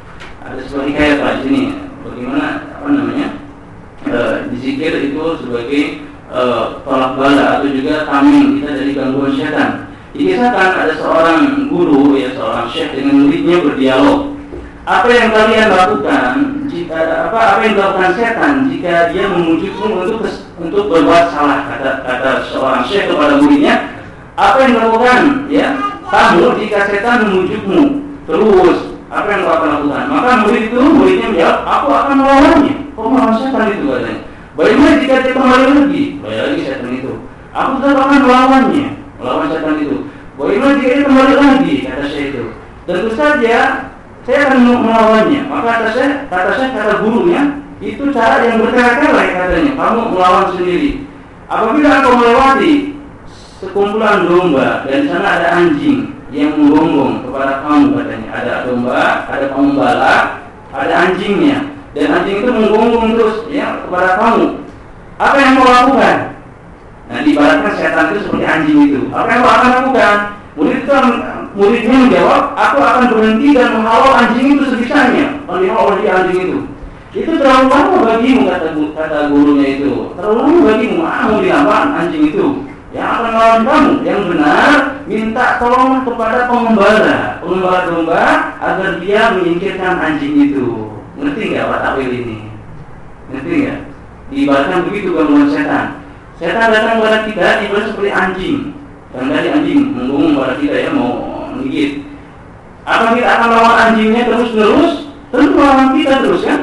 Ada sebuah hikayat Pak di sini. Bagaimana apa namanya e, dizikir itu sebagai e, tolak bala atau juga tameng kita dari gangguan syaitan. Dikisahkan ada seorang guru ya, seorang syekh dengan muridnya berdialog. Apa yang kalian lakukan jika apa apa yang dilakukan setan jika dia memujukmu untuk untuk berbuat salah, kata kata seorang syekh kepada muridnya, apa yang dilakukan ya kamu jika setan memujukmu terus, apa yang kau akan lakukan? Maka murid itu muridnya menjawab, aku akan melawannya. Kau melawan setan itu katanya. Bagaimana jika dia kembali lagi? Kembali lagi setan itu. Aku tetap akan melawannya, melawan setan itu. Bagaimana jika dia kembali lagi? Kata syekh itu. Tentu saja saya akan melawannya. Maka kata saya, kata saya, kata gurunya, itu cara yang berkali-kali katanya. Kamu melawan sendiri. Apabila kau melewati sekumpulan domba dan di sana ada anjing yang menggonggong kepada kamu katanya. Ada domba, ada pengembala, ada anjingnya, dan anjing itu menggonggong terus ya kepada kamu. Apa yang kau lakukan? Nah, diibaratkan setan itu seperti anjing itu. Apa yang kau akan lakukan? Murid itu muridnya menjawab, aku akan berhenti dan menghalau anjing itu sebisanya. Menghalau di anjing itu. Itu terlalu lama bagimu, kata, kata gurunya itu. Terlalu lama bagimu, mau dilawan anjing itu. Yang akan melawan kamu, yang benar, minta tolong kepada pengembala, pengembala domba agar dia menyingkirkan anjing itu. Ngerti nggak Pak takwil ini? Ngerti nggak? Diibaratkan begitu gangguan setan. Setan datang kepada kita, diibarat seperti anjing. Dan dari anjing menggonggong pada kita ya, mau menggigit. Apa kita akan melawan anjingnya terus-terus? Tentu melawan kita terus kan?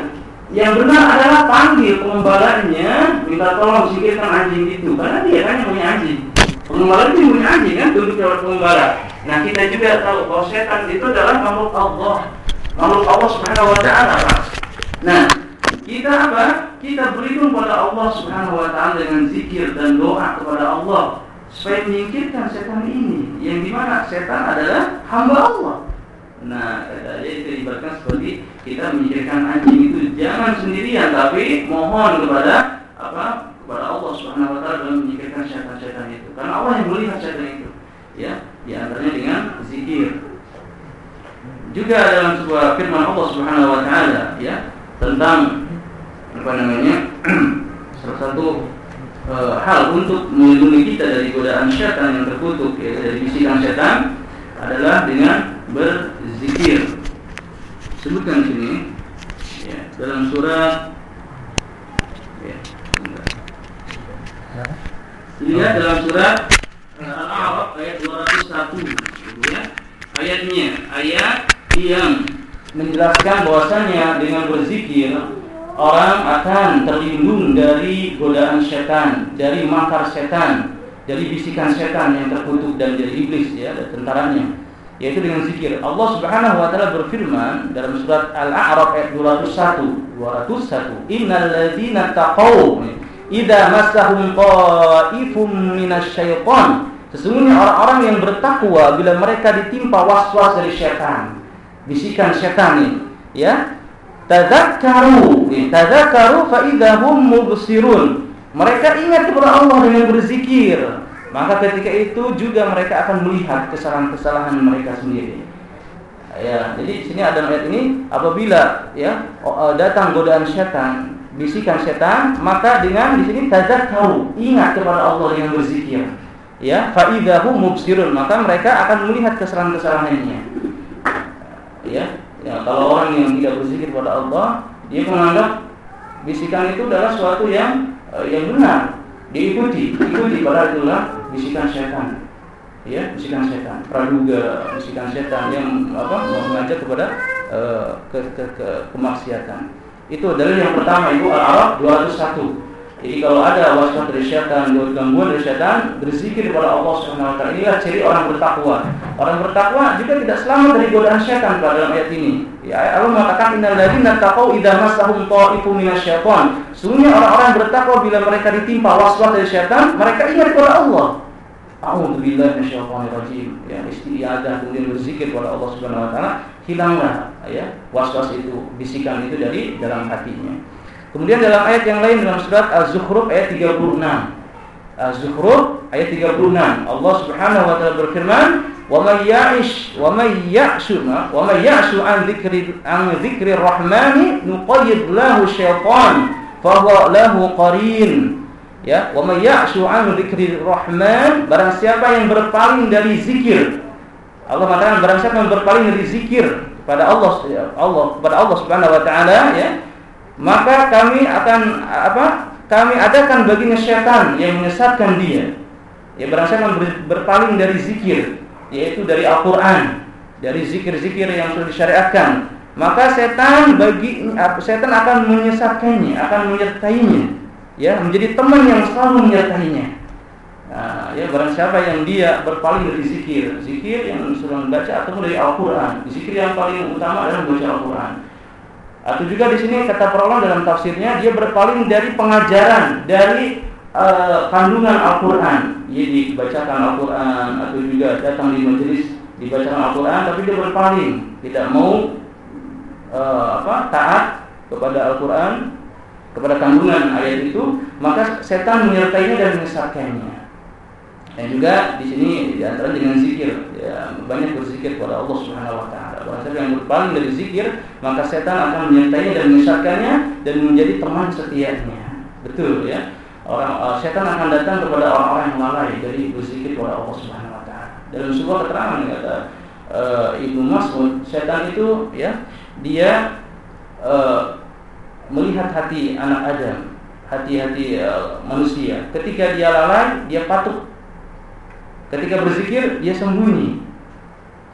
Yang benar adalah panggil pengembalanya, minta tolong singkirkan anjing itu, karena dia kan yang punya anjing. Pengembala itu punya anjing kan, tunduk kepada pengembala. Nah kita juga tahu bahwa setan itu adalah makhluk Allah, makhluk Allah Subhanahu Wa Taala. Nah kita apa? Kita berlindung pada Allah Subhanahu Wa Taala dengan zikir dan doa kepada Allah supaya menyingkirkan setan ini, yang dimana setan adalah hamba Allah. Nah, katanya itu ibaratkan seperti kita memikirkan anjing itu jangan sendirian, tapi mohon kepada apa? Kepada Allah Subhanahu Wa Taala dalam memikirkan setan-setan itu. Karena Allah yang melihat setan itu, ya, di antaranya dengan zikir. Juga dalam sebuah firman Allah Subhanahu Wa Taala, ya, tentang apa namanya? salah satu e, hal untuk melindungi kita dari godaan setan yang terkutuk, ya, dari bisikan setan adalah dengan berzikir. Sebutkan sini, ya, dalam surat, ya, lihat dalam surat Al-A'raf ayat dua ratus satu, ya, ayatnya, ayat yang menjelaskan bahwasanya dengan berzikir orang akan terlindung dari godaan setan, dari makar setan, dari bisikan setan yang terkutuk dan dari iblis, ya, dan tentaranya, yaitu dengan zikir. Allah Subhanahu Wa Taala berfirman dalam surat Al-A'raf ayat dua ratus satu, innal ladzina taqaw idza massahum ta'ifum minasyaiton, sesungguhnya orang-orang yang bertakwa bila mereka ditimpa waswas dari setan, bisikan setan ini, ya, tadzakkaru tadzakkaru fa idzahum mubsirun, mereka ingat kepada Allah dengan berzikir, maka ketika itu juga mereka akan melihat kesalahan-kesalahan mereka sendiri. Ya, jadi di sini ada ayat ini, apabila, ya, datang godaan setan, bisikan setan, maka dengan di sini tadzakkaru, ingat kepada Allah dengan berzikir, ya, fa idzahum mubsirun, maka mereka akan melihat kesalahan-kesalahannya. Ya, ya, kalau orang yang tidak berzikir kepada Allah, dia menganggap bisikan itu adalah suatu yang uh, yang benar, diikuti, ikuti, padahal itulah bisikan setan, ya, bisikan setan, praduga, bisikan setan yang apa mengajak kepada uh, ke, ke, ke kemaksiatan. Itu dalil yang pertama, itu Al-A'raf dua ratus satu. Jadi kalau ada waswas dari setan, gangguan dari setan, berzikir kepada Allah Subhanahu Wa Taala. Inilah ciri orang bertakwa. Orang bertakwa juga tidak selamat dari godaan setan pada dalam ayat ini. Ya, Allah mengatakan innal ladzina taqaw idza massahum ta'ifun minasyaiton. Sungguhnya orang-orang bertakwa bila mereka ditimpa waswas dari setan, mereka ingat kepada Allah. A'udzubillahi minasyaitonir rajim. Ya, isti'adzah, kemudian berzikir kepada Allah Subhanahu Wa Taala, hilanglah, ya, waswas itu, bisikan itu dari dalam hatinya. Kemudian dalam ayat yang lain dalam surat Az-Zukhruf ayat tiga puluh enam. Az-Zukhruf ayat tiga puluh enam. Allah Subhanahu Wa Taala berfirman, "Wa may ya'ish wa may ya'shu wa may ya'shu an dzikri an dzikri rahmani nuqayyid lahu syaitan fa huwa lahu qarin." Ya, "Wa may ya'shu an dzikri rahman", barang siapa yang berpaling dari zikir. Allah mengatakan barang siapa yang berpaling dari zikir kepada Allah, Allah kepada Allah Subhanahu Wa Taala, ya, maka kami akan apa? Kami adakan baginya syaitan yang menyesatkan dia. Ya, barang siapa yang berpaling dari zikir, yaitu dari Al-Qur'an, dari zikir-zikir yang sudah disyariatkan, maka setan bagi setan akan menyesatkannya, akan menyertainya, ya, menjadi teman yang selalu menyertainya. Nah, ya, barang siapa yang dia berpaling dari zikir, zikir yang sudah membaca ataupun dari Al-Qur'an, zikir yang paling utama adalah membaca Al-Qur'an. Atau juga di sini kata para ulama dalam tafsirnya, dia berpaling dari pengajaran, dari uh, kandungan Al-Qur'an. Ia dibacakan Al-Qur'an atau juga datang di majelis dibacakan Al-Qur'an, tapi dia berpaling, tidak mau uh, apa? taat kepada Al-Qur'an, kepada kandungan ayat itu, maka setan menyertainya dan menyesatkannya. Dan juga di sini di antara dengan zikir, ya, banyak berzikir kepada Allah Subhanahu Wa Taala. Barang siapa yang berpaling dari zikir, maka setan akan menyertainya dan menyesatkannya dan menjadi teman setianya. Betul, ya. Orang uh, setan akan datang kepada orang-orang yang lalai dari berzikir kepada Allah Subhanahu Wa Taala. Dalam sebuah keterangan kata uh, Ibnu Mas'ud, setan itu, ya, dia uh, melihat hati anak Adam, hati-hati uh, manusia. Ketika dia lalai, dia patuh. Ketika berzikir, dia sembunyi.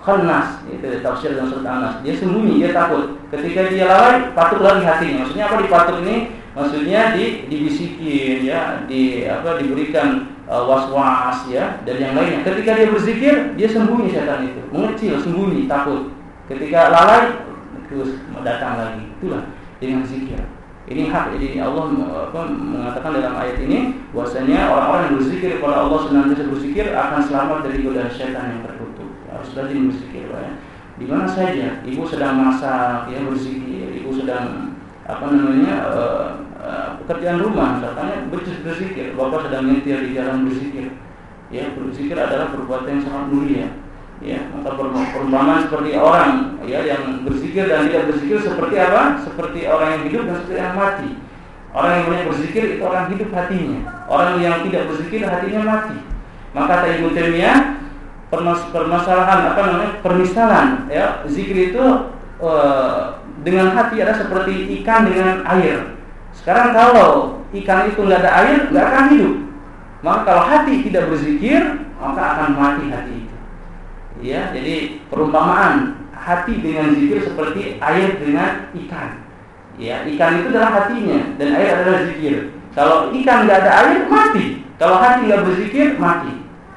khannas, itu tafsir dalam surat An-Nas. Dia sembunyi, dia takut. Ketika dia lalai, patuk lagi hatinya. Maksudnya apa dipatuk ini? Maksudnya di dibisikin ya, di apa diberikan uh, was-was ya dan yang lainnya. Ketika dia berzikir, dia sembunyi setan itu, mengecil, sembunyi, takut. Ketika lalai, terus datang lagi. Itulah dengan zikir. Ini hak. Jadi Allah apa, mengatakan dalam ayat ini bahwasanya orang-orang yang berzikir kepada Allah, senantiasa berzikir, akan selamat dari godaan setan yang terkutuk. Harus rajin berzikir, Pak ya. Di mana saja ibu sedang masak ya berzikir, ibu sedang apa namanya uh, uh, pekerjaan rumah misalnya berzikir, bapak sedang nyetir di jalan berzikir. Ya, berzikir adalah perbuatan yang sangat mulia. Ya, maka perumpamaan seperti orang ya yang berzikir dan tidak berzikir seperti apa? Seperti orang yang hidup dan seperti yang mati. Orang yang banyak berzikir itu orang hidup hatinya. Orang yang tidak berzikir hatinya mati. Maka kata Ibnu Taimiyah, permasalahan apa namanya? Permisalan ya, zikir itu e, dengan hati adalah seperti ikan dengan air. Sekarang kalau ikan itu nggak ada air, nggak akan hidup. Maka kalau hati tidak berzikir, maka akan mati hati itu. Ya, jadi perumpamaan hati dengan zikir seperti air dengan ikan. Ya, ikan itu adalah hatinya dan air adalah zikir. Kalau ikan nggak ada air, mati. Kalau hati nggak berzikir, mati.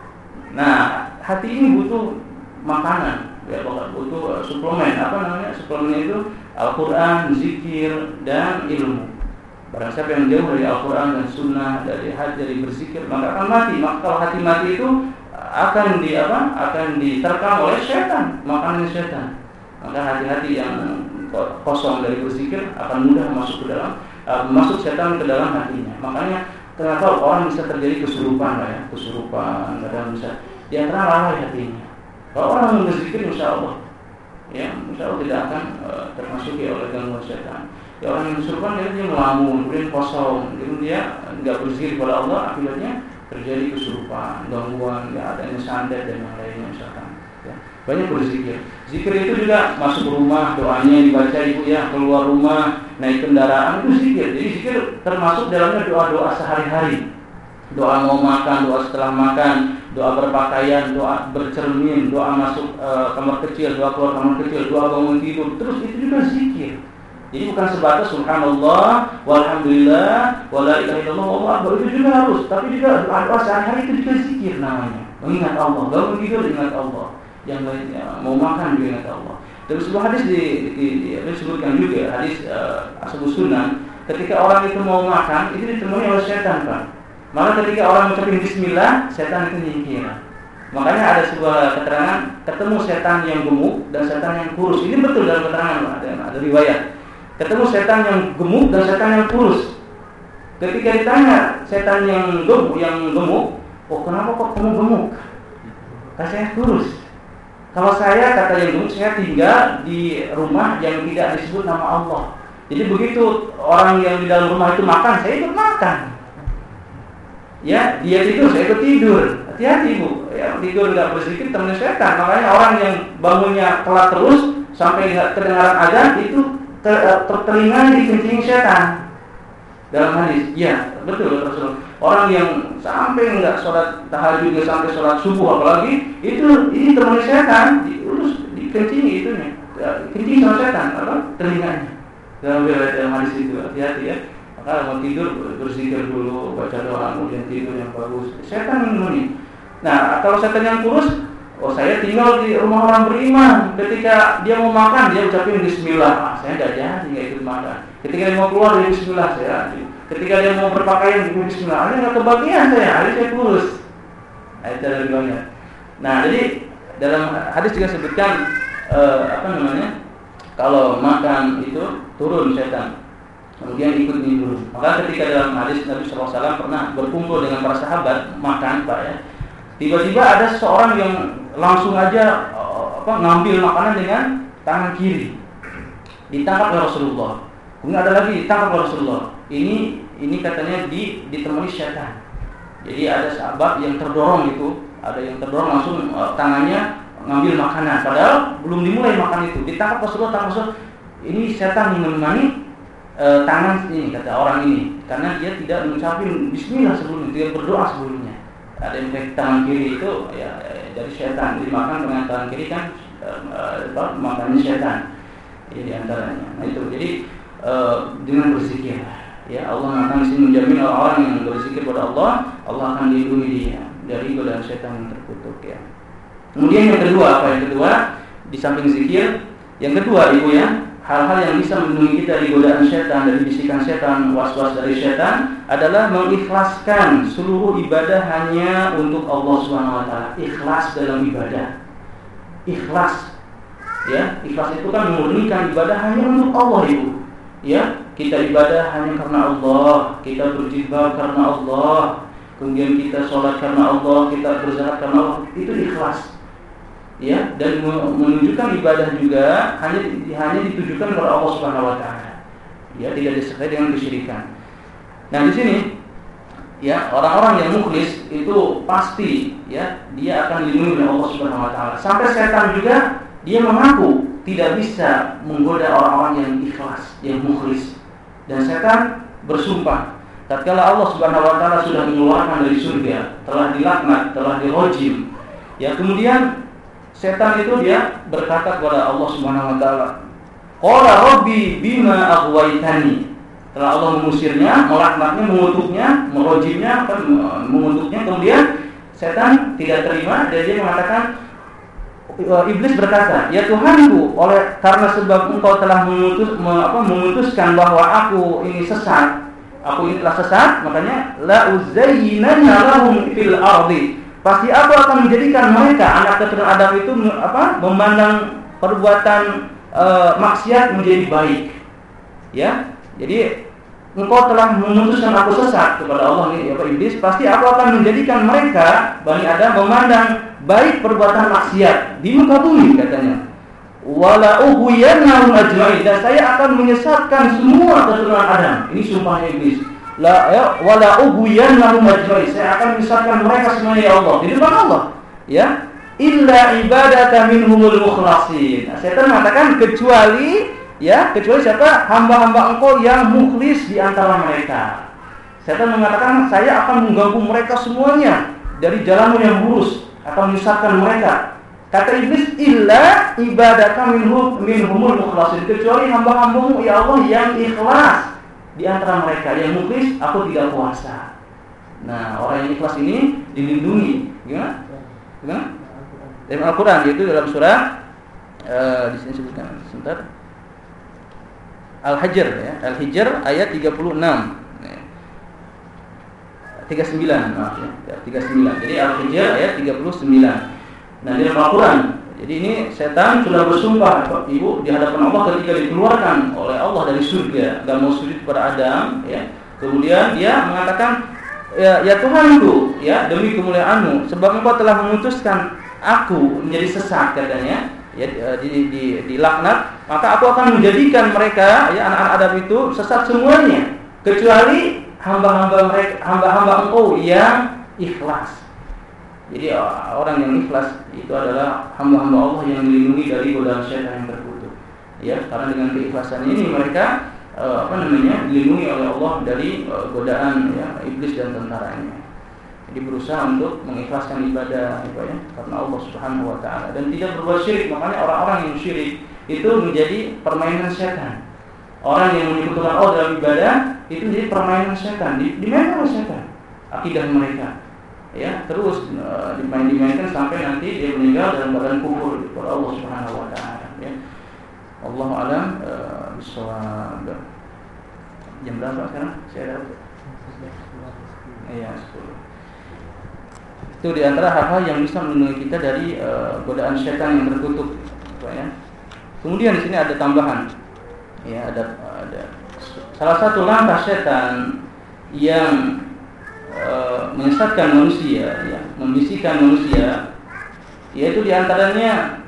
Nah, hati ini butuh makanan, ya, butuh suplemen. Apa namanya? Suplemen itu Al-Quran, zikir, dan ilmu. Barang siapa yang jauh dari Al-Quran dan Sunnah, dari hati, dari berzikir, maka akan mati. Maka kalau hati mati itu akan di apa? Akan diterkam oleh setan, makanan setan. Maka hati-hati yang kosong dari berzikir akan mudah masuk ke dalam uh, masuk setan ke dalam hatinya. Makanya kenapa orang bisa terjadi kesurupan, ya, kesurupan, kadang bisa dia terang lalai hatinya. Kalau orang yang berzikir, insya Allah, ya, insya Allah tidak akan uh, termasuki oleh gangguan setan. Ya, orang yang kesurupan dia, dia melamun, kemudian kosong, kemudian dia nggak berzikir kepada Allah, akibatnya terjadi kesurupan, gangguan, ya, adanya santet dan yang lainnya misalkan. Ya. Banyak berzikir. Zikir itu juga masuk rumah, doanya dibaca ibu ya, keluar rumah, naik kendaraan itu zikir. Jadi zikir termasuk dalamnya doa-doa sehari-hari. Doa mau makan, doa setelah makan, doa berpakaian, doa bercermin, doa masuk e, kamar kecil, doa keluar kamar kecil, doa bangun tidur. Terus itu juga zikir. Jadi bukan sebatas subhanallah, walhamdulillah, wala ilaha illallah, wallahu akbar, itu juga harus. Tapi juga doa-doa sehari-hari itu juga zikir namanya. Mengingat Allah, bangun tidur ingat Allah, yang lainnya mau makan juga ingat Allah. Dalam sebuah hadis di, di, di, di disebutkan juga hadis uh, Ashabus Sunan, ketika orang itu mau makan itu ditemui oleh setan, Pak. Maka ketika orang mengucapkan bismillah, setan itu nyingkir. Makanya ada sebuah keterangan ketemu setan yang gemuk dan setan yang kurus. Ini betul dalam keterangan, ada, ada riwayat. Ketemu setan yang gemuk dan setan yang kurus. Ketika ditanya setan yang gemuk, yang gemuk, oh kenapa kok kamu gemuk? Kata saya kurus. Kalau saya, kata yang gemuk, saya tinggal di rumah yang tidak disebut nama Allah. Jadi begitu orang yang di dalam rumah itu makan, saya ikut makan. Ya, dia tidur, saya ikut tidur. Hati-hati Bu, ya, tidur nggak berzikir teman setan. Makanya orang yang bangunnya telat terus sampai nggak kedengaran azan itu ter, ter, telinga dikencing setan. Dalam hadis, ya betul Rasulullah. Orang yang sampai nggak sholat tahajud, sampai sholat subuh apalagi itu ini teman setan, terus dikencingi itunya, kencing sama setan, apa telinganya. Dalam dalam hadis itu, hati-hati ya. Maka mau tidur berzikir dulu, baca doa, kemudian tidur yang bagus. Setan ini. Nah, kalau setan yang kurus, oh saya tinggal di rumah orang beriman. Ketika dia mau makan, dia ucapin bismillah. Ah, saya nggak jadi, nggak ikut makan. Ketika dia mau keluar, dia bismillah saya. Ketika dia mau berpakaian, dia bismillah. Ini nggak kebagian saya, hari saya kurus. Nah, itu ada banyak. Nah, jadi dalam hadis juga sebutkan eh, apa namanya? Kalau makan itu turun setan. Kemudian ikut tidur. Maka ketika dalam hadis Nabi shallallahu alaihi wasallam pernah berkumpul dengan para sahabat makan, Pak ya. Tiba-tiba ada seorang yang langsung aja apa, ngambil makanan dengan tangan kiri. Ditangkap oleh Rasulullah. Kemudian ada lagi ditangkap oleh Rasulullah. Ini ini katanya di ditemui setan. Jadi ada sahabat yang terdorong gitu, ada yang terdorong langsung uh, tangannya ngambil makanan. Padahal belum dimulai makan itu. Ditangkap Rasulullah, tangkap Rasulullah. Ini setan yang menemani E, tangan ini, kata orang ini, karena dia tidak mengucapkan bismillah sebelumnya, dia berdoa sebelumnya. ada yang pakai tangan kiri itu ya, ya dari setan. Jadi makan dengan tangan kiri kan uh, uh, makannya setan. Ya, di antaranya. Nah itu jadi uh, dengan berzikir. Ya Allah akan menjamin orang-orang yang berzikir kepada Allah, Allah akan lindungi dia dari godaan setan yang terkutuk ya. Kemudian yang kedua apa yang kedua di samping zikir, yang kedua ibu ya, hal-hal yang bisa melindungi kita dari godaan setan, dari bisikan setan, was-was dari setan adalah mengikhlaskan seluruh ibadah hanya untuk Allah Subhanahu wa taala. Ikhlas dalam ibadah. Ikhlas. Ya, ikhlas itu kan memurnikan ibadah hanya untuk Allah, Ibu. Ya, kita ibadah hanya karena Allah, kita berjihad karena Allah, kemudian kita sholat karena Allah, kita berzakat karena Allah. Itu ikhlas. Ya, dan menunjukkan ibadah juga hanya hanya ditujukan kepada Allah Subhanahu wa taala. Ya, tidak disertai dengan kesyirikan. Nah, di sini ya, orang-orang yang mukhlis itu pasti ya, dia akan dilindungi oleh Allah Subhanahu wa taala. Sampai setan juga dia mengaku tidak bisa menggoda orang-orang yang ikhlas, yang mukhlis. Dan setan bersumpah, tatkala Allah Subhanahu wa taala sudah mengeluarkan dari surga, telah dilaknat, telah dirojim. Ya, kemudian setan itu dia berkata kepada Allah Subhanahu wa taala, "Qala rabbi bima aghwaytani." Setelah Allah mengusirnya, melaknatnya, mengutuknya, merojimnya, mengutuknya, kemudian setan tidak terima dan dia mengatakan, iblis berkata, "Ya Tuhanku, oleh karena sebab Engkau telah memutus, me, apa, memutuskan bahwa aku ini sesat, aku ini telah sesat, makanya la uzayyinanna lahum fil ardi." Pasti aku akan menjadikan mereka anak keturunan Adam itu apa? Memandang perbuatan e, maksiat menjadi baik. Ya. Jadi engkau telah memutuskan aku sesat kepada Allah ini, ya Pak Iblis, pasti aku akan menjadikan mereka Bani Adam memandang baik perbuatan maksiat di muka bumi katanya. Wala ughwiyannahum ajma'in, dan saya akan menyesatkan semua keturunan Adam. Ini sumpahnya Iblis. La ya wala ughwiyannahum ajma'in, saya akan menyesatkan mereka semuanya ya Allah. Di depan Allah, ya. Illa ibadaka minhumul mukhlasin. Nah, setan mengatakan kecuali ya, kecuali siapa? Hamba-hamba engkau yang mukhlis di antara mereka. Setan mengatakan saya akan mengganggu mereka semuanya dari jalanmu yang lurus, akan menyesatkan mereka. Kata iblis, illa ibadaka minhum minhumul mukhlasin, kecuali hamba-hambamu ya Allah yang ikhlas di antara mereka, yang mukhlis aku tidak kuasa. Nah, orang yang ikhlas ini dilindungi. Gimana? Gimana? Dalam Al-Quran, yaitu dalam surah uh, di sini sebutkan sebentar. Al-Hijr ya, Al-Hijr ayat tiga puluh enam. tiga puluh sembilan, maaf ya, tiga puluh sembilan. Jadi Al-Hijr ayat tiga puluh sembilan. Nah, di dalam Al-Quran. Jadi ini setan sudah bersumpah, Ibu, di hadapan Allah ketika dikeluarkan oleh Allah dari surga, enggak mau sujud kepada Adam, ya. Kemudian dia mengatakan, ya, ya Tuhanku, ya, demi kemuliaan-Mu, sebab Engkau telah memutuskan aku menjadi sesat katanya, ya, di, di, di laknat, maka aku akan menjadikan mereka, ya, anak-anak Adam itu sesat semuanya, kecuali hamba-hamba mereka, hamba-hamba Engkau yang ikhlas. Jadi orang yang ikhlas itu adalah hamba-hamba Allah yang dilindungi dari godaan syaitan yang terkutuk. Ya, karena dengan keikhlasan ini mereka uh, apa namanya dilindungi oleh Allah dari uh, godaan ya iblis dan tentaranya. Jadi berusaha untuk mengikhlaskan ibadah itu ya karena Allah Subhanahu wa taala dan tidak berbuat syirik. Makanya orang-orang yang syirik itu menjadi permainan setan. Orang yang menyekutukan Allah dalam ibadah itu menjadi permainan setan, dimainkan oleh setan akidah mereka. Ya, terus uh, dimain-dimainkan sampai nanti dia meninggal dalam keadaan kufur kepada Allah Subhanahu wa taala ya. Allahu a'lam uh, bishawab. Jam berapa sekarang? Saya dapat. Iya, sepuluh. Itu di antara hal-hal yang bisa melindungi kita dari uh, godaan syaitan yang terkutuk ya. Kemudian di sini ada tambahan. Ya, ada ada salah satu langkah setan yang Uh, menyesatkan manusia, ya, membisikkan manusia, yaitu diantaranya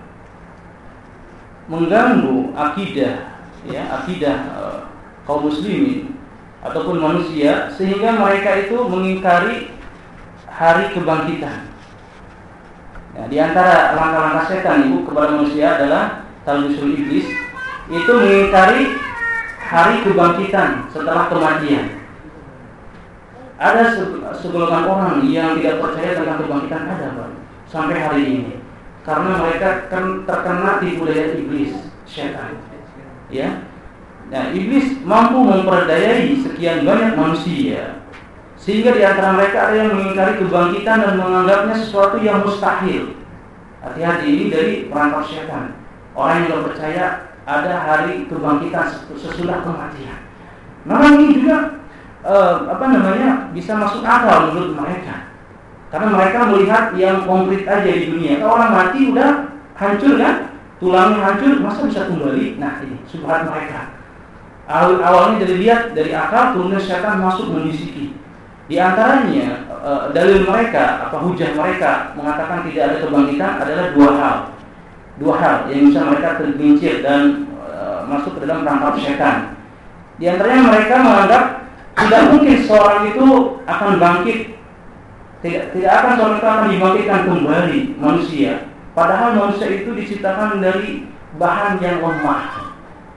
mengganggu akidah, ya, akidah uh, kaum muslimin ataupun manusia, sehingga mereka itu mengingkari hari kebangkitan. Nah, di antara langkah-langkah setan ibu kepada manusia adalah talbisul iblis, itu mengingkari hari kebangkitan setelah kematian. ada segolongan orang yang tidak percaya tentang kebangkitan ada, Pak, sampai hari ini. Karena mereka kan terkena tipu daya iblis, syaitan. Ya. Nah, iblis mampu memperdayai sekian banyak manusia, sehingga di antara mereka ada yang mengingkari kebangkitan dan menganggapnya sesuatu yang mustahil. Hati-hati, ini dari perangkap syaitan. Orang yang tidak percaya ada hari kebangkitan sesudah kematian. Memang ini juga eh, apa namanya bisa masuk akal menurut mereka, karena mereka melihat yang konkret aja di dunia. Kalau orang mati udah hancur kan, tulangnya hancur, masa bisa kembali? Nah, ini subhat mereka. Awal awalnya dari lihat dari akal, kemudian syaitan masuk membisiki. Di antaranya e, dalil mereka, apa hujah mereka mengatakan tidak ada kebangkitan adalah dua hal. Dua hal yang bisa mereka tergelincir dan e, masuk ke dalam perangkap syaitan. Di antaranya mereka menganggap tidak mungkin seorang itu akan bangkit. Tidak, tidak akan seorang itu akan dibangkitkan kembali manusia. Padahal manusia itu diciptakan dari bahan yang lemah.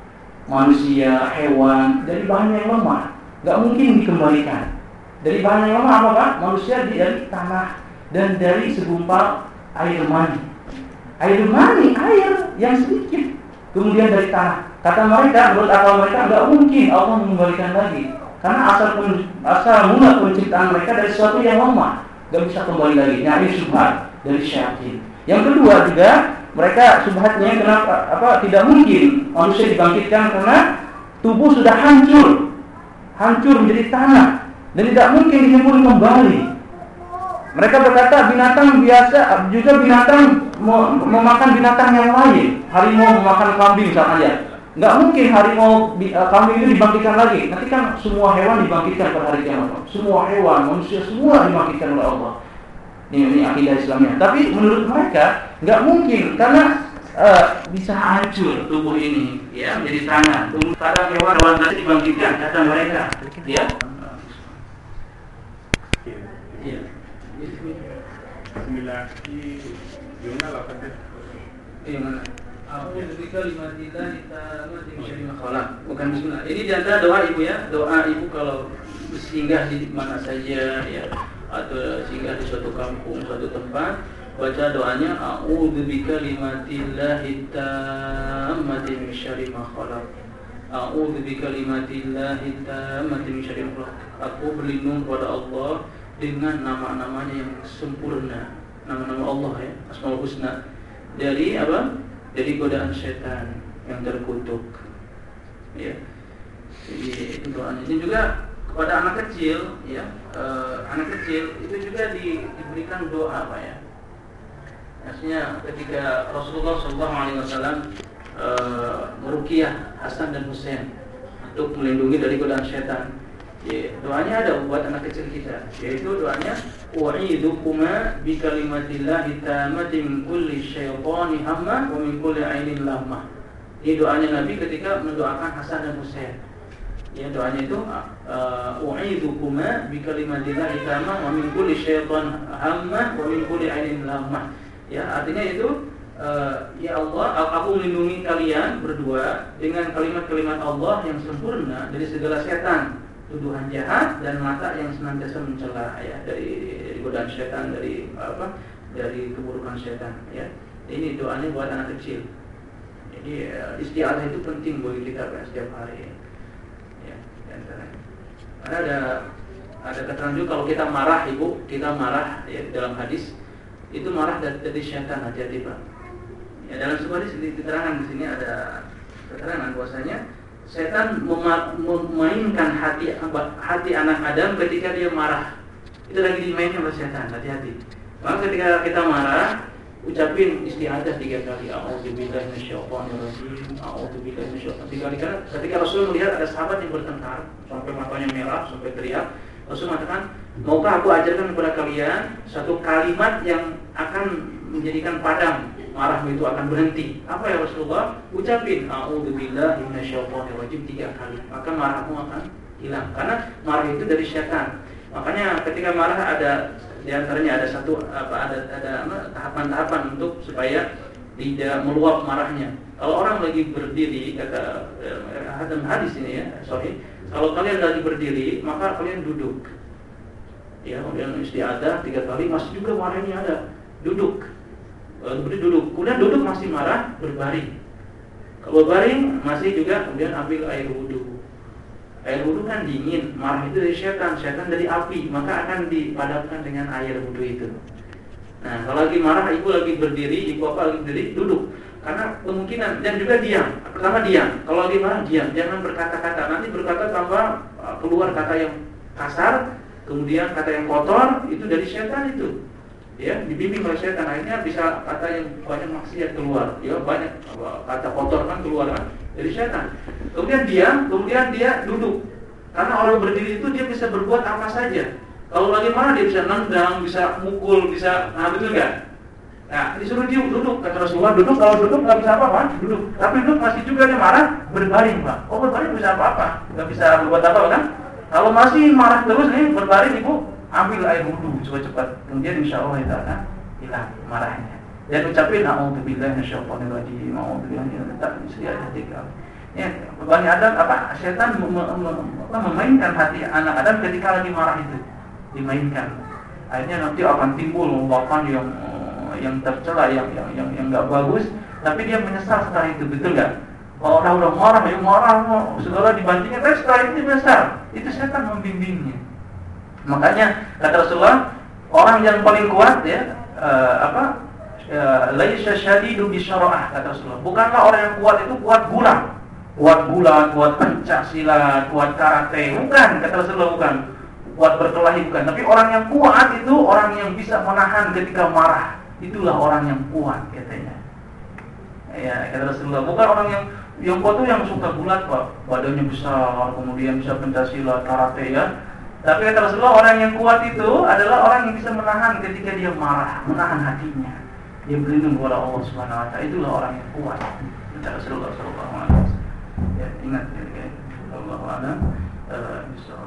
Manusia, hewan, dari bahan yang lemah, nggak mungkin dikembalikan. Dari bahan yang lemah apa Pak? Manusia dari tanah dan dari segumpal air mani. Air mani, air yang sedikit. Kemudian dari tanah. Kata mereka, menurut akal mereka nggak mungkin Allah mengembalikan lagi, karena asal asal mula penciptaan mereka dari sesuatu yang lemah, nggak bisa kembali lagi. Nah, ini subhat dari syaitan. Yang kedua juga, mereka subhatnya kenapa apa tidak mungkin manusia dibangkitkan karena tubuh sudah hancur, hancur menjadi tanah dan tidak mungkin dihimpun kembali. Mereka berkata binatang biasa juga binatang memakan binatang yang lain. Harimau memakan kambing misalnya, nggak mungkin harimau kambing itu dibangkitkan lagi. Nanti kan semua hewan dibangkitkan pada hari kiamat. Semua hewan, manusia semua dibangkitkan oleh Allah. Ini, ini akidah Islamnya. Tapi menurut mereka nggak mungkin karena uh, bisa hancur tubuh ini, ya menjadi tanah. Tubuh kadang hewan hewan tadi dibangkitkan kata mereka, ya. Iya. Bismillah. Gimana lah kan? Iya mana? Aku lebih kalimatillah ditamati syarima khalaq. Bukan bismillah. Ini di antara doa ibu ya. Doa ibu kalau singgah di mana saja ya, atau singgah di suatu kampung, suatu tempat, baca doanya a'udzu bikalimatillahi tammati min syarri ma khalaq. A'udzu bikalimatillahi tammati min syarri ma khalaq. Aku berlindung kepada Allah dengan nama-namanya yang sempurna, nama-nama Allah ya, Asmaul Husna, dari apa? Dari godaan syaitan yang terkutuk. Ya. Jadi itu doanya. Ini juga kepada anak kecil, ya, uh, anak kecil itu juga di, diberikan doa apa ya? Maksudnya ketika Rasulullah shallallahu alaihi wasallam uh, meruqyah Hasan dan Husain untuk melindungi dari godaan syaitan, ya, doanya ada buat anak kecil kita, yaitu doanya wa'idukuma bikalimatillahi tammati min kulli syaitani hamma wa min kulli ainin lamma. Ini doanya Nabi ketika mendoakan Hasan dan Husain. Ya, doanya itu u'idukuma bikalimatillahi tammati wa min kulli syaitan hamma wa min kulli ainin lamma. Ya, artinya itu uh, ya Allah, aku melindungi kalian berdua dengan kalimat-kalimat Allah yang sempurna dari segala setan, tuduhan jahat dan mata yang senantiasa mencela ya, dari, dari godaan syaitan, dari apa? Dari keburukan syaitan ya. Ini doanya buat anak kecil. Jadi isti'adzah itu penting bagi kita kan setiap hari. Ya, ada ada keterangan juga kalau kita marah ibu, kita marah ya, dalam hadis itu marah dari, dari syaitan, hati-hati Pak. Ya, dalam sebuah hadis diterangkan di sini ada keterangan bahwasanya setan memainkan hati hati anak Adam ketika dia marah. Itu lagi dimainkan oleh setan, hati-hati. Maka ketika kita marah, ucapin isti'adzah tiga kali. A'udzubillahi minasyaitonir rajim. A'udzubillahi minasyaitonir rajim. Tiga kali. Karena ketika Rasul melihat ada sahabat yang bertengkar sampai matanya merah, sampai teriak, Rasul mengatakan, maukah aku ajarkan kepada kalian satu kalimat yang akan menjadikan padam marahmu itu, akan berhenti. Apa ya Rasulullah? Ucapin a'udzubillahi minasyaitonir rajim tiga kali, maka marahmu akan hilang. Karena marah itu dari syaitan. Makanya ketika marah ada di antaranya ada satu apa ada ada tahapan-tahapan untuk supaya tidak meluap marahnya. Kalau orang lagi berdiri, kata hadis hadis ini ya, sorry. Kalau kalian lagi berdiri, maka kalian duduk. Ya, kemudian istiadah tiga kali masih juga marahnya ada. Duduk. Kemudian duduk. Kemudian duduk masih marah, berbaring. Kalau berbaring masih juga kemudian ambil air wudhu. Air wudhu kan dingin, marah itu dari setan, setan dari api, maka akan dipadamkan dengan air wudhu itu. Nah, kalau lagi marah, ibu lagi berdiri, ibu apa lagi berdiri, duduk. Karena kemungkinan, dan juga diam. Pertama diam, kalau lagi marah diam, jangan berkata-kata. Nanti berkata tanpa keluar kata yang kasar, kemudian kata yang kotor, itu dari setan itu. Ya, dibimbing oleh setan, akhirnya bisa kata yang banyak maksiat keluar, ya banyak kata kotor kan keluar kan dari setan. Kemudian diam, kemudian dia duduk. Karena orang berdiri itu dia bisa berbuat apa saja. Kalau lagi marah dia bisa nendang, bisa mukul, bisa, nah betul nggak? Nah, disuruh dia duduk, kata Rasulullah, duduk, kalau duduk nggak bisa apa-apa, duduk. Tapi duduk masih juga dia marah, berbaring Pak. Oh berbaring bisa apa-apa, nggak bisa berbuat apa kan? Kalau masih marah terus nih, berbaring ibu, ambil air wudhu cepat-cepat. Kemudian insya Allah itu akan hilang marahnya. Dan ucapin, a'udzubillahi minasyaitonir rajim, a'udzubillahi minasyaitonir rajim. Ya, Bani Adam apa? Setan mem mem mem memainkan hati anak Adam ketika lagi marah itu, dimainkan. Akhirnya nanti akan timbul ungkapan yang yang tercela, yang yang yang yang nggak bagus, tapi dia menyesal setelah itu, betul nggak? Kalau orang udah marah, ya marah, saudara dibantingin, tapi setelah itu menyesal, itu setan membimbingnya. Makanya kata Rasulullah, orang yang paling kuat ya uh, apa? Laisa syadidu bisyara'ah, kata Rasulullah. Bukanlah orang yang kuat itu kuat gulat, kuat gulat, kuat pencak silat, kuat karate, bukan, kata Rasulullah, bukan. Kuat berkelahi, bukan. Tapi orang yang kuat itu orang yang bisa menahan ketika marah. Itulah orang yang kuat, katanya. Ya, kata Rasulullah, bukan orang yang yang kuat itu yang suka gulat, Pak. Badannya besar, kemudian bisa pencaksilat, karate ya. Tapi kata Rasulullah, orang yang kuat itu adalah orang yang bisa menahan ketika dia marah, menahan hatinya. Dia berlindung kepada Allah Subhanahu wa taala. Itulah orang yang kuat. Kata Rasulullah sallallahu alaihi wasallam. Ya, ingat ya, ya. Allahu a'lam. Eh, insyaallah.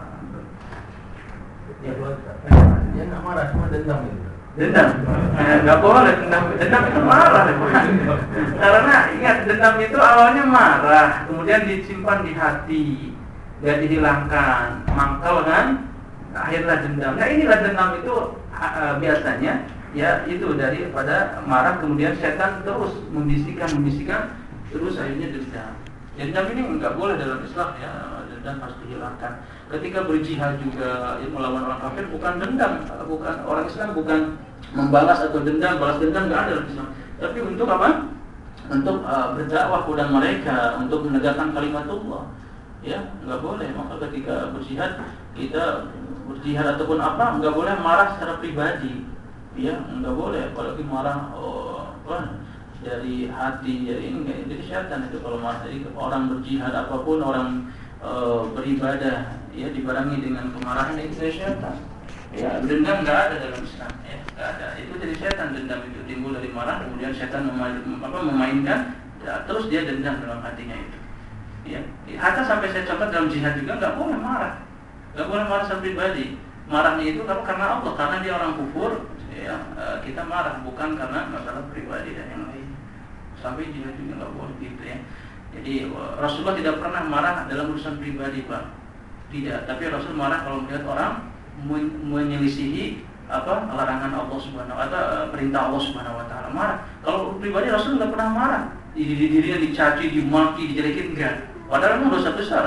Ya, dia nggak marah, cuma dendam itu. Dendam, eh, nggak boleh dendam. Dendam itu marah, karena ingat dendam itu awalnya marah, kemudian disimpan di hati, gak dihilangkan, mangkal kan, akhirnya dendam. Nah inilah dendam itu uh, biasanya, ya itu daripada marah, kemudian setan terus membisikkan, membisikkan, terus akhirnya dendam. Dendam ini nggak boleh dalam Islam ya, dendam harus dihilangkan. Ketika berjihad juga ya, melawan orang kafir bukan dendam, bukan orang Islam bukan membalas atau dendam, balas dendam nggak ada dalam Islam. Tapi untuk apa? Untuk uh, berdakwah kepada mereka, untuk menegakkan kalimatullah. Ya, nggak boleh. Maka ketika berjihad kita berjihad ataupun apa, nggak boleh marah secara pribadi. Ya, nggak boleh. Apalagi marah oh, apa, dari hati, jadi ini jadi syaitan itu kalau marah. Jadi orang berjihad apapun, orang uh, beribadah ya dibarengi dengan kemarahan itu dari syaitan. Ya, dendam nggak ada dalam Islam ya, nggak ada. Itu dari syaitan, dendam itu timbul dari marah, kemudian syaitan memain, apa, memainkan, ya, terus dia dendam dalam hatinya itu. Ya, hatta sampai saya contoh dalam jihad juga nggak boleh marah, nggak boleh marah secara pribadi. Marahnya itu karena Allah, karena dia orang kufur, ya kita marah bukan karena masalah pribadi dan yang lain. Sampai jihad juga nggak boleh gitu ya. Jadi Rasulullah tidak pernah marah dalam urusan pribadi, Pak. Tidak, tapi Rasul marah kalau melihat orang menyelisihi apa larangan Allah Subhanahu wa taala, perintah Allah Subhanahu wa taala, marah. Kalau pribadi Rasul nggak pernah marah. Diri dirinya dicaci, dimaki, dijelekin enggak. Padahal itu dosa besar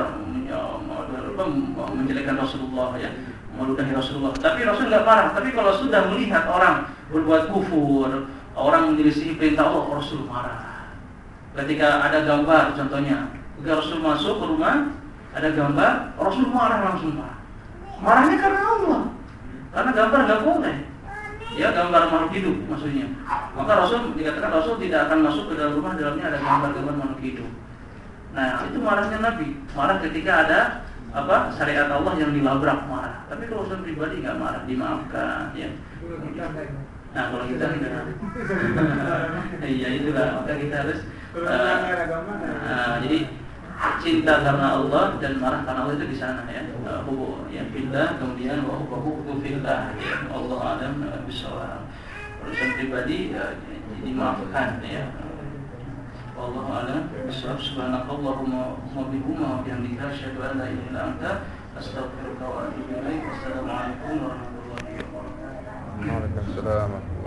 menjelekkan Rasulullah ya, meludahi Rasulullah. Tapi Rasul nggak marah. Tapi kalau sudah melihat orang berbuat kufur, orang menyelisihi perintah Allah, Rasul marah. Ketika ada gambar, contohnya, ketika Rasul masuk ke rumah, ada gambar, Rasul marah langsung marah. Marahnya karena Allah, karena gambar nggak boleh. Ya, gambar makhluk hidup maksudnya. Maka Rasul dikatakan Rasul tidak akan masuk ke dalam rumah dalamnya ada gambar-gambar makhluk hidup. Nah, itu marahnya Nabi. Marah ketika ada apa syariat Allah yang dilabrak, marah. Tapi kalau urusan pribadi nggak marah, dimaafkan ya. Nah, kalau kita tidak, iya itulah. Maka kita harus uh, uh, jadi cinta karena Allah dan marah karena Allah itu di sana ya. Hubu ya fillah, kemudian wa hubu fillah ya. Allah alam bisawab. Urusan pribadi ya, dimaafkan ya. Allah alam bisawab. Subhanakallahumma wa bihamdika asyhadu an la ilaha illa anta astaghfiruka wa atubu ilaik. Wassalamualaikum warahmatullahi wabarakatuh. Waalaikumsalam.